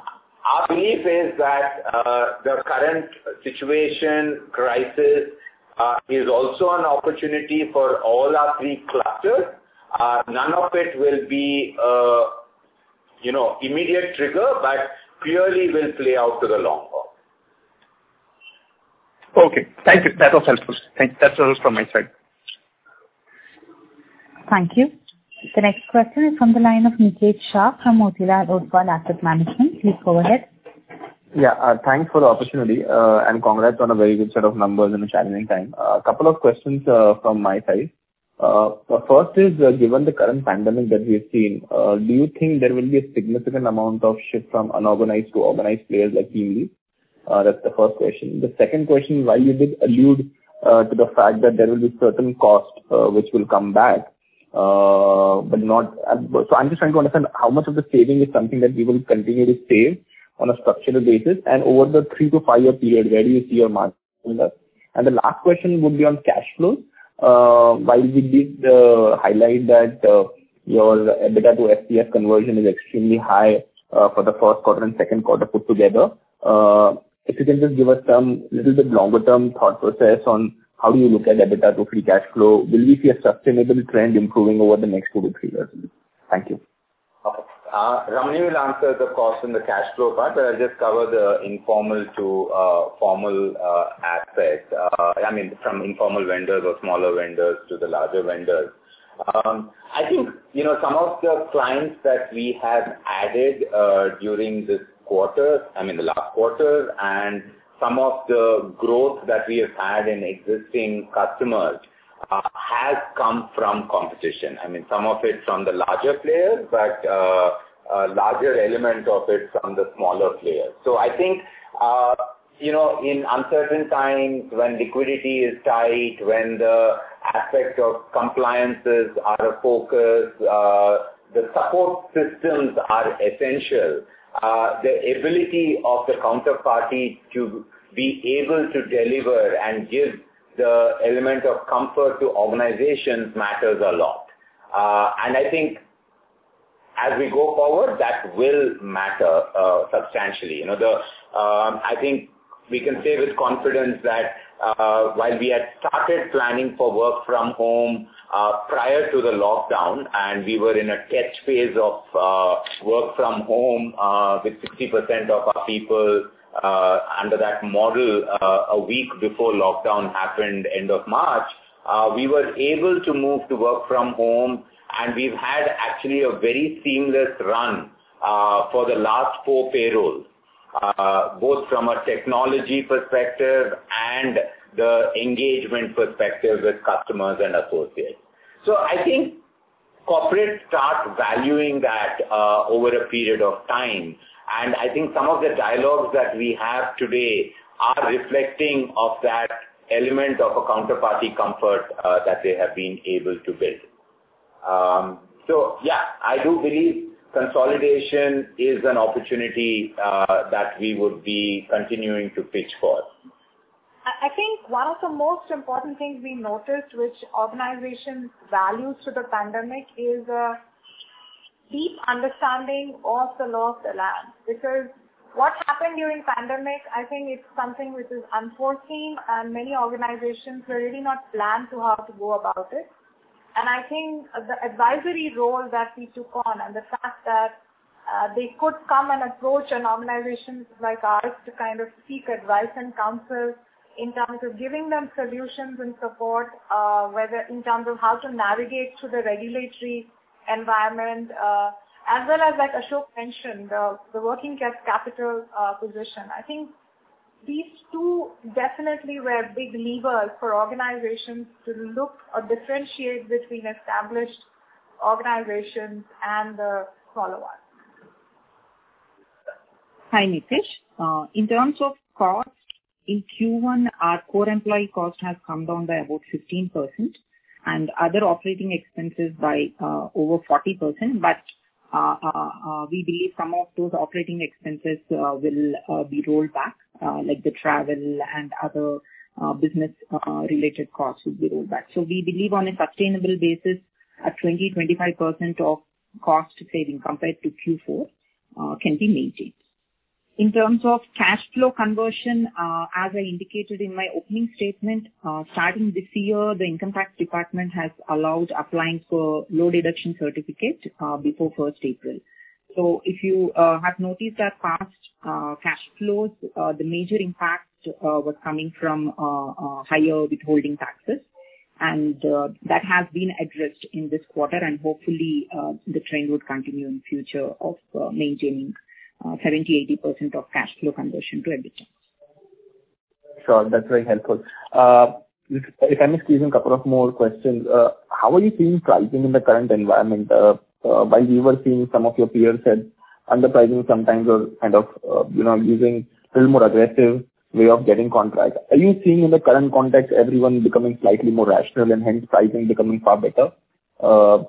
our belief is that uh, the current situation, crisis, uh, is also an opportunity for all our three clusters. Uh, none of it will be, uh, you know, immediate trigger, but clearly will play out to the long haul. Okay, thank you. That was helpful. Thank you. That's all from my side. Thank you. The next question is from the line of Niket Shah from Motilal Oswal Asset Management. Please go ahead. Yeah, uh, thanks for the opportunity, uh, and congrats on a very good set of numbers in a challenging time. A uh, couple of questions uh, from my side. Uh, the first is, uh, given the current pandemic that we have seen, uh, do you think there will be a significant amount of shift from unorganized to organized players like TeamLease? Uh, that's the first question. The second question, while you did allude uh, to the fact that there will be certain cost uh, which will come back, uh, but not. Uh, so I'm just trying to understand how much of the saving is something that we will continue to save on a structural basis, and over the three to five year period, where do you see your margin? And the last question would be on cash flows. Uh, while we did uh, highlight that uh, your EBITDA to F C F conversion is extremely high uh, for the first quarter and second quarter put together, uh, if you can just give us some little bit longer term thought process on how do you look at EBITDA to free cash flow? Will we see a sustainable trend improving over the next two to three years? Thank you. Okay. Uh, Ramani will answer the cost and the cash flow part, but I'll just cover the informal to uh, formal uh, aspect. Uh, I mean, from informal vendors or smaller vendors to the larger vendors. Um, I think, you know, some of the clients that we have added uh, during this quarter, I mean the last quarter, and some of the growth that we have had in existing customers Uh, has come from competition. I mean, some of it from the larger players, but uh, a larger element of it from the smaller players. So I think, uh, you know, in uncertain times, when liquidity is tight, when the aspect of compliances are a focus, uh, the support systems are essential. Uh, the ability of the counterparty to be able to deliver and give the element of comfort to organizations matters a lot. Uh, and I think as we go forward, that will matter uh, substantially. You know, the um, I think we can say with confidence that uh, while we had started planning for work from home uh, prior to the lockdown, and we were in a test phase of uh, work from home uh, with sixty percent of our people Uh, under that model uh, a week before lockdown happened, end of March, uh, we were able to move to work from home, and we've had actually a very seamless run uh, for the last four payrolls, uh, both from a technology perspective and the engagement perspective with customers and associates. So I think corporates start valuing that uh, over a period of time. And I think some of the dialogues that we have today are reflecting of that element of a counterparty comfort uh, that they have been able to build. Um, so, yeah, I do believe consolidation is an opportunity uh, that we would be continuing to pitch for. I think one of the most important things we noticed, which organizations value through the pandemic, is uh, deep understanding of the law of the land. Because what happened during pandemic, I think it's something which is unforeseen, and many organizations were really not planned to how to go about it. And I think the advisory role that we took on, and the fact that uh, they could come and approach an organization like ours to kind of seek advice and counsel in terms of giving them solutions and support, uh, whether in terms of how to navigate through the regulatory environment, uh, as well as, like Ashok mentioned, the, the working capital uh, position. I think these two definitely were big levers for organizations to look or differentiate between established organizations and the smaller ones. Hi, Nitish. Uh, in terms of cost, in Q one, our core employee cost has come down by about fifteen percent. And other operating expenses by uh, over forty percent, but uh, uh, uh, we believe some of those operating expenses uh, will uh, be rolled back, uh, like the travel and other uh, business-related uh, costs will be rolled back. So we believe on a sustainable basis, a twenty to twenty-five percent of cost saving compared to Q four uh, can be maintained. In terms of cash flow conversion, uh, as I indicated in my opening statement, uh, starting this year, the Income Tax Department has allowed applying for low deduction certificate uh, before first April. So if you uh, have noticed that past uh, cash flows, uh, the major impact uh, was coming from uh, uh, higher withholding taxes. And uh, that has been addressed in this quarter, and hopefully uh, the trend would continue in future of uh, maintaining uh, seventy to eighty percent of cash flow conversion to EBITDA. Sure, that's very helpful. Uh, if, if I may squeeze in a couple of more questions, uh, how are you seeing pricing in the current environment? Uh, uh, while we were seeing some of your peers said underpricing sometimes or kind of, uh, you know, using a little more aggressive way of getting contracts. Are you seeing in the current context everyone becoming slightly more rational and hence pricing becoming far better? Uh,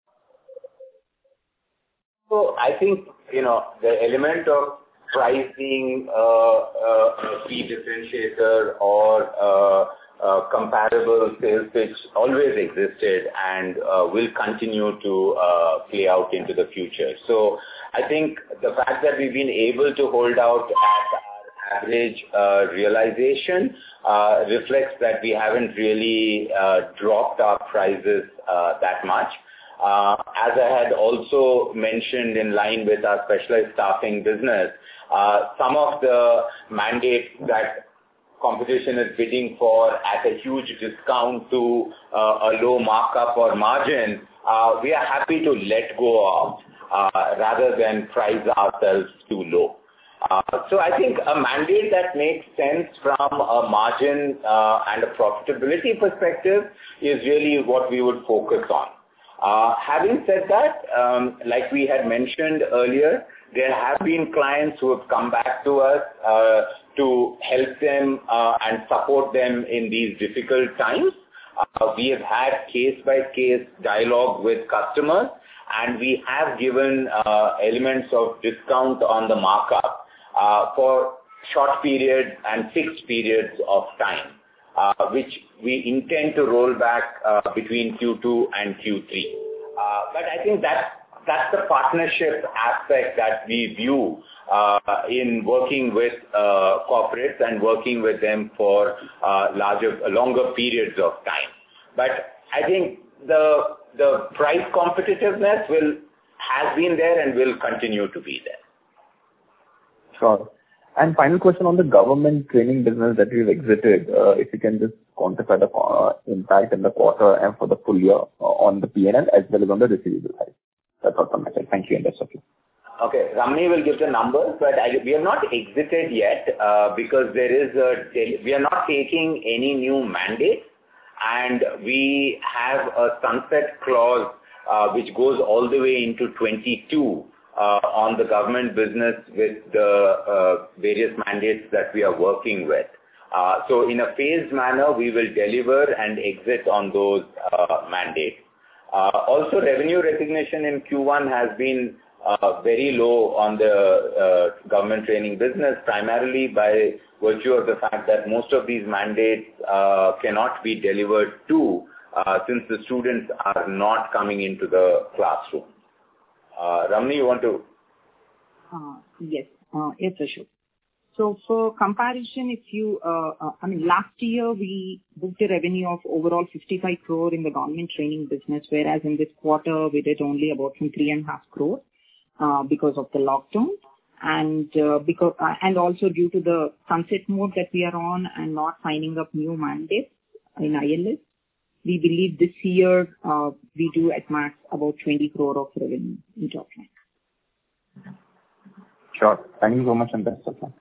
so I think, you know, the element of price being uh, uh, a key differentiator or uh, uh, comparable sales pitch always existed and uh, will continue to uh, play out into the future. So I think the fact that we've been able to hold out at our average uh, realization uh, reflects that we haven't really uh, dropped our prices uh, that much. Uh, as I had also mentioned in line with our specialized staffing business, uh, some of the mandates that competition is bidding for at a huge discount to uh, a low markup or margin, uh, we are happy to let go of uh, rather than price ourselves too low. Uh, so I think a mandate that makes sense from a margin uh, and a profitability perspective is really what we would focus on. Uh, having said that, um, like we had mentioned earlier, there have been clients who have come back to us uh, to help them uh, and support them in these difficult times. Uh, we have had case-by-case dialogue with customers, and we have given uh, elements of discount on the markup uh, for short periods and fixed periods of time, uh, which we intend to roll back uh, between Q two and Q three. Uh, but I think that's, that's the partnership aspect that we view uh, in working with uh, corporates and working with them for uh, larger, longer periods of time. But I think the the price competitiveness will has been there and will continue to be there. Sure. And final question on the government training business that we've exited. Uh, if you can just quantify the uh, impact in the quarter and for the full year uh, on the P and L as well as on the receivable side. That's all from my side. Thank you, and that's okay. Okay, Ramani will give the numbers, but I, we have not exited yet uh, because there is a, we are not taking any new mandates, and we have a sunset clause uh, which goes all the way into twenty-two uh, on the government business with the uh, various mandates that we are working with. Uh, so in a phased manner, we will deliver and exit on those uh, mandates. Uh, also, revenue recognition in Q one has been uh, very low on the uh, government training business, primarily by virtue of the fact that most of these mandates uh, cannot be delivered to uh, since the students are not coming into the classroom. Uh, Ramani, you want to? Uh, yes, uh, yes, Ashok. So for comparison, if you, uh, uh, I mean, last year we booked a revenue of overall fifty-five crore in the government training business, whereas in this quarter we did only about some three and a half crore uh, because of the lockdown, and uh, because uh, and also due to the sunset mode that we are on and not signing up new mandates in I L S, we believe this year uh, we do at max about twenty crore of revenue in top line. Sure. Thank you so much, and best of luck.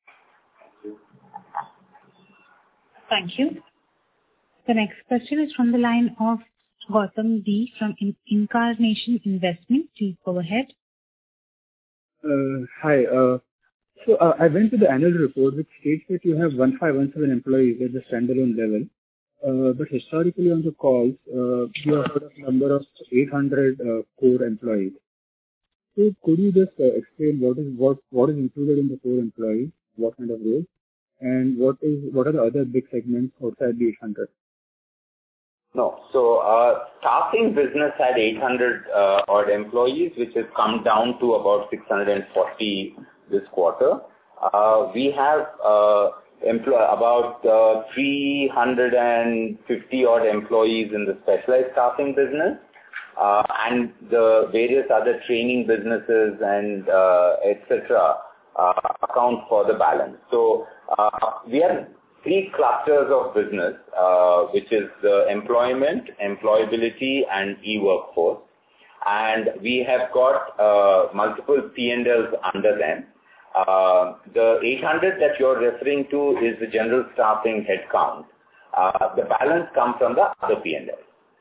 Thank you. The next question is from the line of Gautam D from In- Incarnation Investment. Please go ahead. Uh, hi. Uh, so uh, I went to the annual report which states that you have one thousand five hundred seventeen employees at the standalone level. Uh, but historically on the calls, uh, you have heard of number of eight hundred uh, core employees. So could you just uh, explain what is what what is included in the core employees, what kind of roles? And what is what are the other big segments outside the eight hundred? No. So uh, staffing business had eight hundred uh, odd employees, which has come down to about six hundred forty this quarter. Uh, we have uh, employ about uh, three hundred fifty odd employees in the specialized staffing business, uh, and the various other training businesses and uh, et cetera uh, account for the balance. So Uh, we have three clusters of business, uh, which is the employment, employability, and e-workforce. and we have got uh, multiple P and Ls under them. Uh, the eight hundred that you're referring to is the general staffing headcount. Uh, the balance comes from the other P and Ls.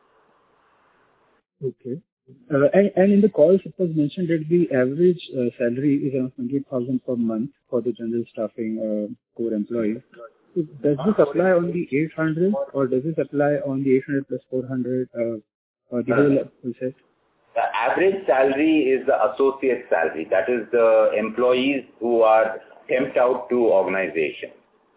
Okay. Uh, and, and in the calls, it was mentioned that the average uh, salary is around twenty thousand per month for the general staffing uh, core employees. So does this apply on the eight hundred or does this apply on the eight hundred plus four hundred uh, or the whole set? The average salary is the associate salary. That is the employees who are temped out to organization.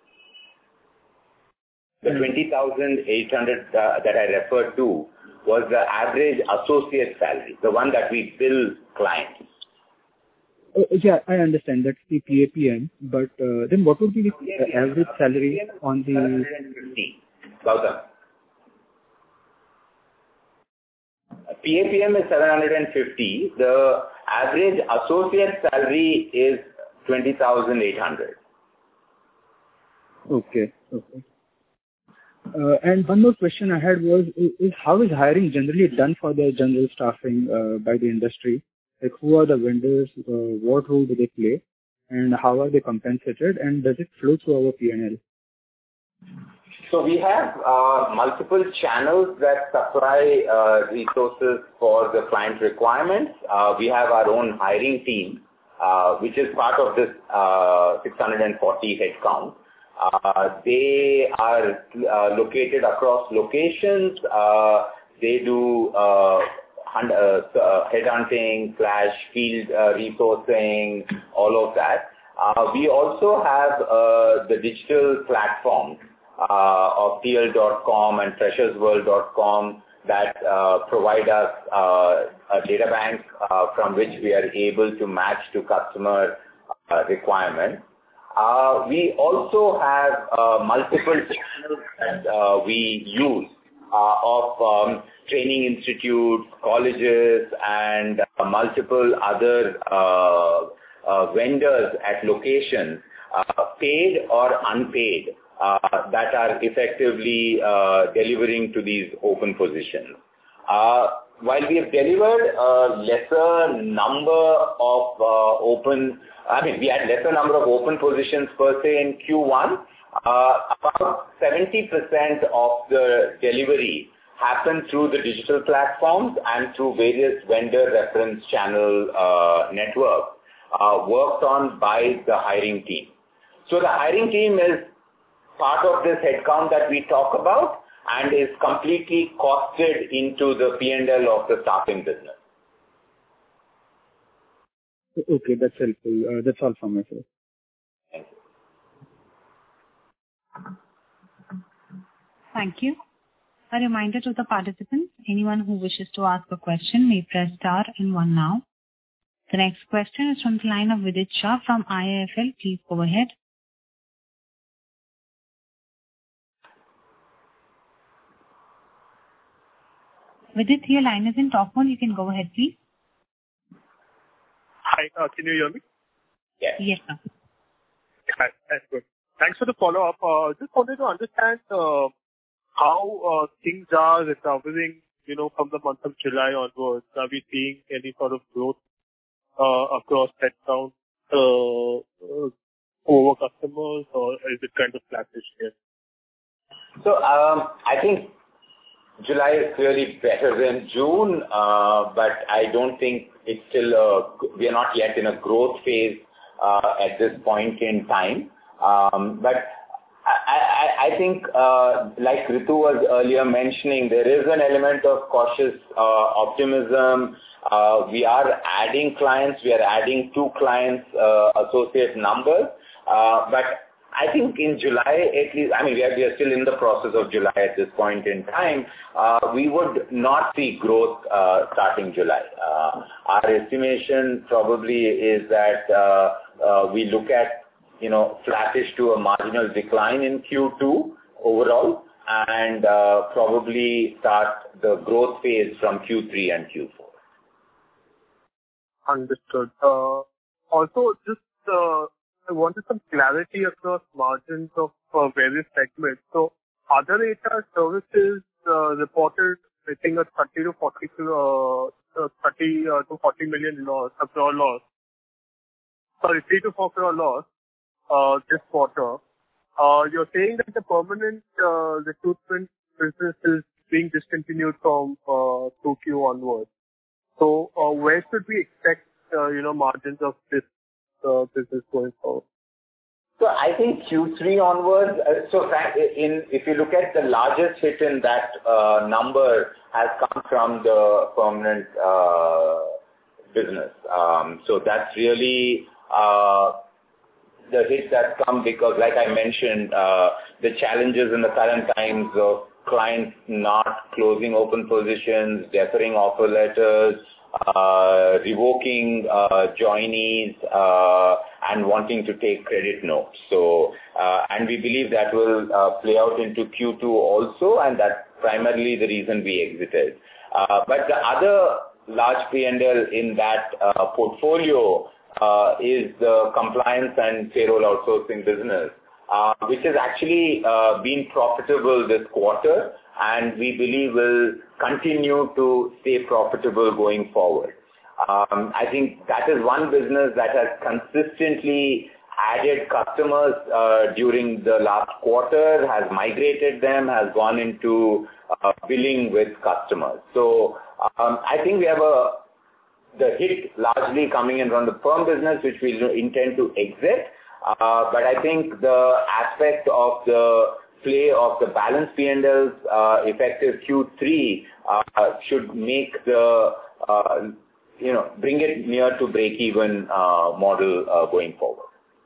The twenty thousand eight hundred uh, that I referred to was the average associate salary, the one that we bill clients. Uh, yeah, I understand. That's the P A P M. But uh, then what would be the uh, average salary on the... seven hundred fifty. Gautam. P A P M is seven hundred fifty. The average associate salary is twenty thousand eight hundred. Okay. Okay. Uh, and one more question I had was, is, is how is hiring generally done for the general staffing uh, by the industry? Like, who are the vendors? Uh, what role do they play? And how are they compensated? And does it flow through our P and L? So we have uh, multiple channels that supply uh, resources for the client requirements. Uh, we have our own hiring team, uh, which is part of this uh, six hundred forty headcount. Uh, they are uh, located across locations. Uh, they do uh, hunt, uh, headhunting slash field uh, resourcing, all of that. Uh, we also have uh, the digital platforms uh, of T L dot com and freshers world dot com that uh, provide us uh, a data bank uh, from which we are able to match to customer uh, requirements. Uh, we also have uh, multiple channels that uh, we use uh, of um, training institutes, colleges, and uh, multiple other uh, uh, vendors at locations, uh, paid or unpaid, uh, that are effectively uh, delivering to these open positions. Uh, while we have delivered a lesser number of uh, open I mean, we had lesser number of open positions per se in Q one. Uh, about seventy percent of the delivery happened through the digital platforms and through various vendor reference channel uh, networks uh, worked on by the hiring team. So the hiring team is part of this headcount that we talk about and is completely costed into the P and L of the staffing business. Okay, that's helpful. Uh, that's all from myself. Thank you. Thank you. A reminder to the participants, anyone who wishes to ask a question may press star and one now. The next question is from the line of Vidit Shah from I I F L. Please go ahead. Vidit, your line is in talk mode. You can go ahead, please. Hi, uh, can you hear me? Yes. Yes, sir. Hi, that's good. Thanks for the follow-up. Uh, just wanted to understand uh, how uh, things are recovering, you know, from the month of July onwards. Are we seeing any sort of growth uh, across headcount uh, uh, over customers, or is it kind of flattish here? So um, I think July is clearly better than June, uh, but I don't think it's still, a, we are not yet in a growth phase uh, at this point in time. Um, but I, I, I think, uh, like Ritu was earlier mentioning, there is an element of cautious uh, optimism. Uh, we are adding clients, we are adding two clients, uh, associate numbers, uh, but I think in July, at least, I mean, we are, we are still in the process of July at this point in time. Uh, we would not see growth uh, starting July. Uh, our estimation probably is that uh, uh, we look at, you know, flattish to a marginal decline in Q two overall, and uh, probably start the growth phase from Q three and Q four. Understood. Uh, also, just uh, I wanted some clarity across margins of uh, various segments. So, other H R services uh, reported anticipating a thirty to forty million loss, a crore loss. Sorry, three to four crore loss uh, this quarter. Uh, you're saying that the permanent uh, recruitment business is being discontinued from uh, two Q onwards. So uh, where should we expect uh, you know margins of this uh, business going forward? So I think Q three onwards, uh, so in, if you look at the largest hit in that uh, number has come from the permanent uh, business. Um, so that's really uh, the hit that's come because, like I mentioned, uh, the challenges in the current times of clients not closing open positions, deferring offer letters, uh, revoking uh, joinees, uh, and wanting to take credit notes. So, uh, and we believe that will uh, play out into Q two also, and that's primarily the reason we exited. Uh, but the other large P and L in that uh, portfolio uh, is the compliance and payroll outsourcing business, uh, which has actually uh, been profitable this quarter, and we believe will continue to stay profitable going forward. Um, I think that is one business that has consistently added customers uh, during the last quarter, has migrated them, has gone into uh, billing with customers. So um, I think we have a the hit largely coming in from the firm business, which we intend to exit. Uh, but I think the aspect of the play of the balance P and Ls uh, effective Q three uh, should make the, uh, you know, bring it near to break-even uh, model uh, going forward.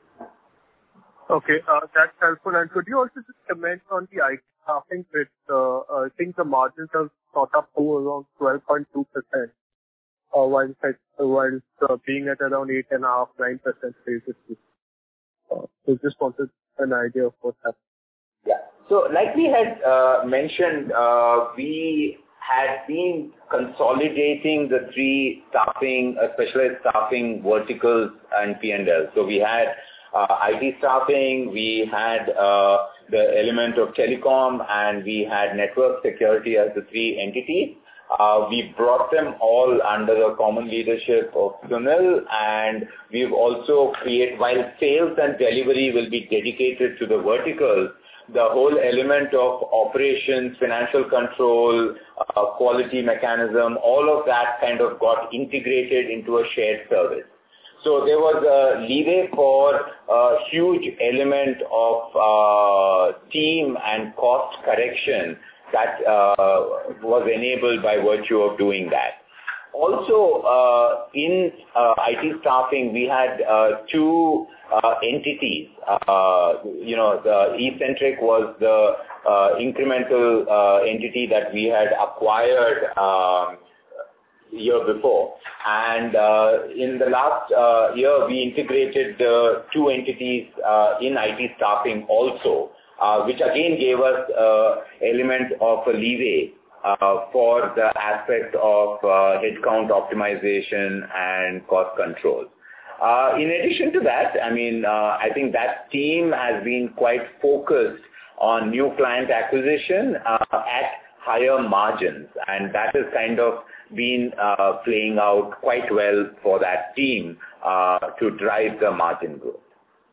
Okay, uh, that's helpful. And could you also just comment on the I T staffing bit? Uh, I think the margins have shot up to around twelve point two percent, uh, while, while uh, being at around eight point five to nine percent previously. Uh, so just wanted an idea of what happened. Yeah. So like we had uh, mentioned, uh, we had been consolidating the three staffing, uh, specialized staffing verticals and P and L. So we had uh, I T staffing, we had uh, the element of telecom, and we had network security as the three entities. Uh, we brought them all under the common leadership of Sunil, and we've also created, while sales and delivery will be dedicated to the verticals, the whole element of operations, financial control, uh, quality mechanism, all of that kind of got integrated into a shared service. So there was a leeway for a huge element of uh, team and cost correction that uh, was enabled by virtue of doing that. Also, uh, in uh, I T staffing, we had uh, two uh, entities. Uh, you know, the eCentric was the uh, incremental uh, entity that we had acquired um, year before. And uh, in the last uh, year, we integrated the two entities uh, in I T staffing also, uh, which again gave us uh, element of a leeway Uh, for the aspect of uh, headcount optimization and cost control. Uh, in addition to that, I mean, uh, I think that team has been quite focused on new client acquisition uh, at higher margins, and that has kind of been uh, playing out quite well for that team uh, to drive the margin growth.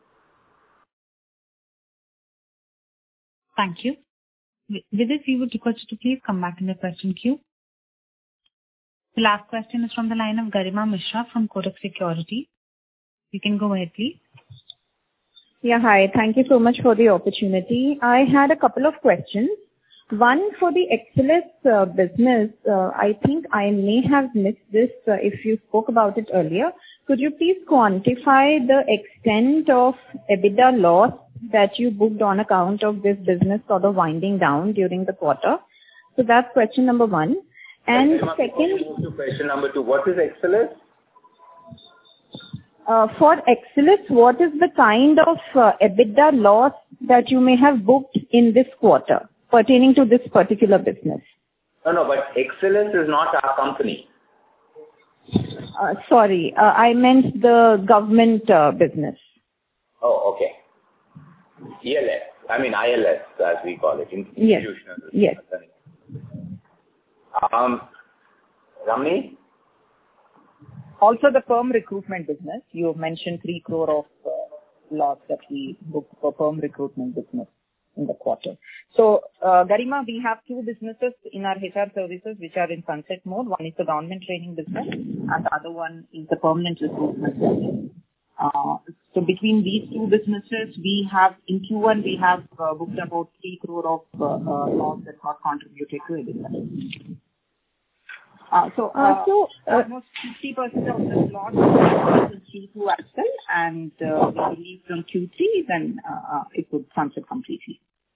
Thank you. With this, we would request you to please come back in the question queue. The last question is from the line of Garima Mishra from Kotak Securities. You can go ahead, please. Yeah, hi. Thank you so much for the opportunity. I had a couple of questions. One, for the Excellis uh, business, uh, I think I may have missed this uh, if you spoke about it earlier. Could you please quantify the extent of EBITDA loss that you booked on account of this business sort of winding down during the quarter? So that's question number one. And second, move to question number two. What is Excellis? Uh, for Excellis, what is the kind of uh, EBITDA loss that you may have booked in this quarter pertaining to this particular business? No, no, but Excellis is not our company. Uh, sorry, uh, I meant the government uh, business. Oh, okay. E L S, I mean I L S as we call it, institutional. Yes. Yes. Um, Ramani? Also the perm recruitment business. You mentioned three crore of uh, loss that we booked for perm recruitment business in the quarter. So, uh, Garima, we have two businesses in our H R services which are in sunset mode. One is the government training business and the other one is the permanent recruitment business. Uh, so between these two businesses, we have, in Q one, we have uh, booked about three crore of uh, uh, loss that got contributed to EBITDA. Uh, so, uh, so uh, almost fifty percent of the loss was in Q two as well, and uh, we believe from Q three, then uh, it would sunset completely.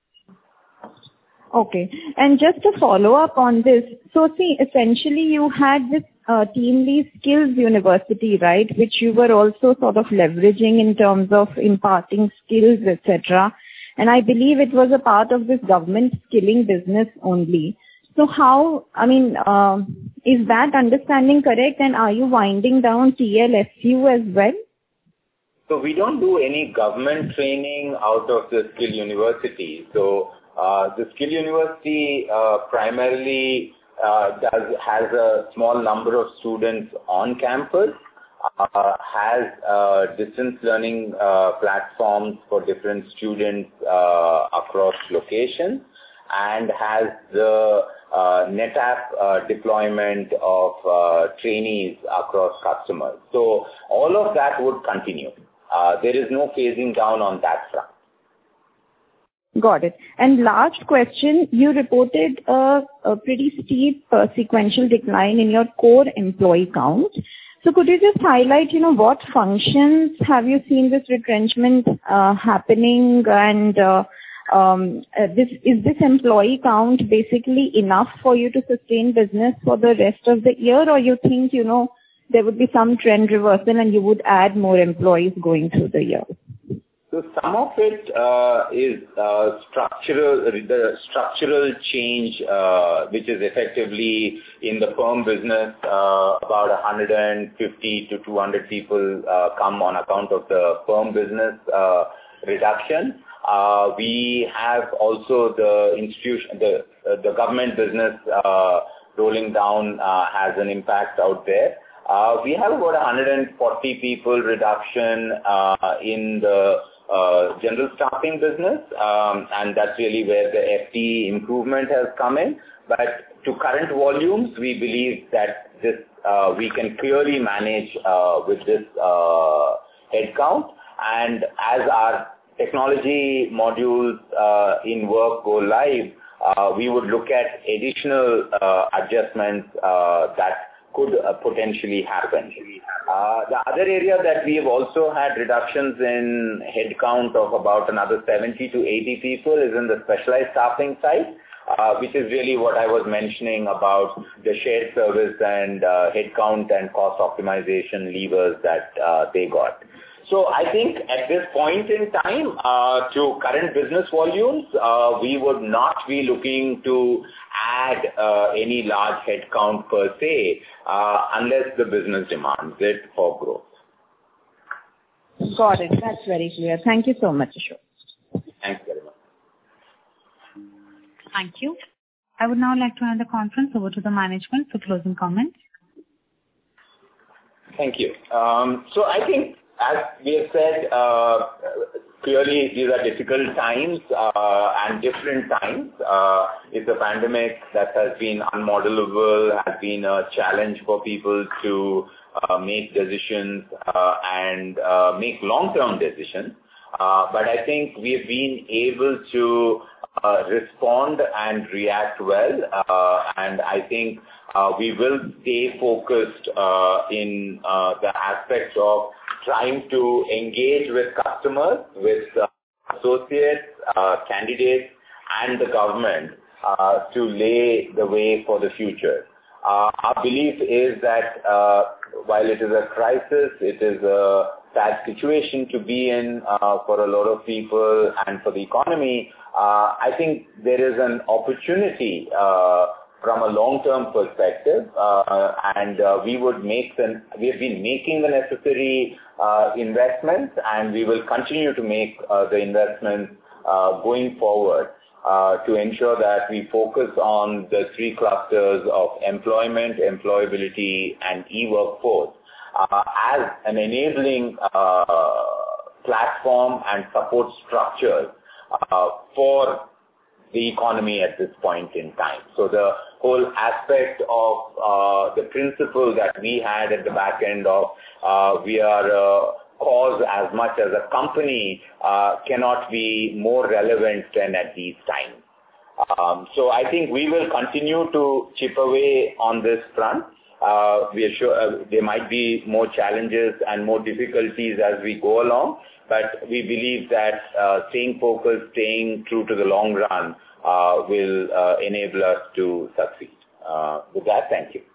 Okay. And just to follow up on this, so see, essentially you had this uh, TeamLease Skills University, right, which you were also sort of leveraging in terms of imparting skills, et cetera. And I believe it was a part of this government skilling business only. So how, I mean, uh, is that understanding correct? And are you winding down T L S U as well? So we don't do any government training out of the Skill University. So uh, the Skill University uh, primarily uh, does has a small number of students on campus, uh, has uh, distance learning uh, platforms for different students uh, across locations, and has the uh, NetApp uh, deployment of uh, trainees across customers. So all of that would continue. Uh, there is no phasing down on that front. Got it. And last question, you reported a, a pretty steep uh, sequential decline in your core employee count. So could you just highlight, you know, what functions have you seen this retrenchment uh, happening, and uh, um, uh, this is this employee count basically enough for you to sustain business for the rest of the year, or you think, you know, there would be some trend reversal and you would add more employees going through the year? So some of it uh, is uh, structural, the structural change, uh, which is effectively in the perm business, uh, about one hundred fifty to two hundred people uh, come on account of the perm business uh, reduction. Uh, we have also the institution, the uh, the government business uh, rolling down uh, has an impact out there. Uh, we have about one hundred forty people reduction uh, in the uh, general staffing business, um, and that's really where the F T E improvement has come in. But to current volumes, we believe that this uh, we can clearly manage uh, with this uh, headcount, and as our technology modules uh, in work go live, uh, we would look at additional uh, adjustments uh, that could uh, potentially happen. Uh, the other area that we have also had reductions in headcount of about another seventy to eighty people is in the specialized staffing side, uh, which is really what I was mentioning about the shared service and uh, headcount and cost optimization levers that uh, they got. So I think at this point in time, uh, to current business volumes, uh, we would not be looking to add uh, any large headcount per se, uh, unless the business demands it for growth. Got it. That's very clear. Thank you so much, Ashok. Thanks very much. Thank you. I would now like to hand the conference over to the management for closing comments. Thank you. Um, so I think, as we have said, uh, clearly these are difficult times uh, and different times. Uh, it's a pandemic that has been unmodelable, has been a challenge for people to uh, make decisions uh, and uh, make long-term decisions. Uh, but I think we have been able to uh, respond and react well, uh, and I think uh, we will stay focused uh, in uh, the aspect of trying to engage with customers, with uh, associates, uh, candidates, and the government uh, to lay the way for the future. Uh, our belief is that uh, while it is a crisis, it is a sad situation to be in uh, for a lot of people and for the economy. Uh, I think there is an opportunity uh, from a long-term perspective, uh, and uh, we would make the, we have been making the necessary uh, investments, and we will continue to make uh, the investments uh, going forward. uh, to ensure that we focus on the three clusters of employment, employability, and e-workforce uh, as an enabling uh, platform and support structure uh, for the economy at this point in time. So the whole aspect of uh, the principle that we had at the back end of uh, we are a cause as much as a company uh, cannot be more relevant than at these times. Um, so I think we will continue to chip away on this front. Uh, we are sure uh, there might be more challenges and more difficulties as we go along, but we believe that uh, staying focused, staying true to the long run uh, will uh, enable us to succeed. Uh, with that, thank you.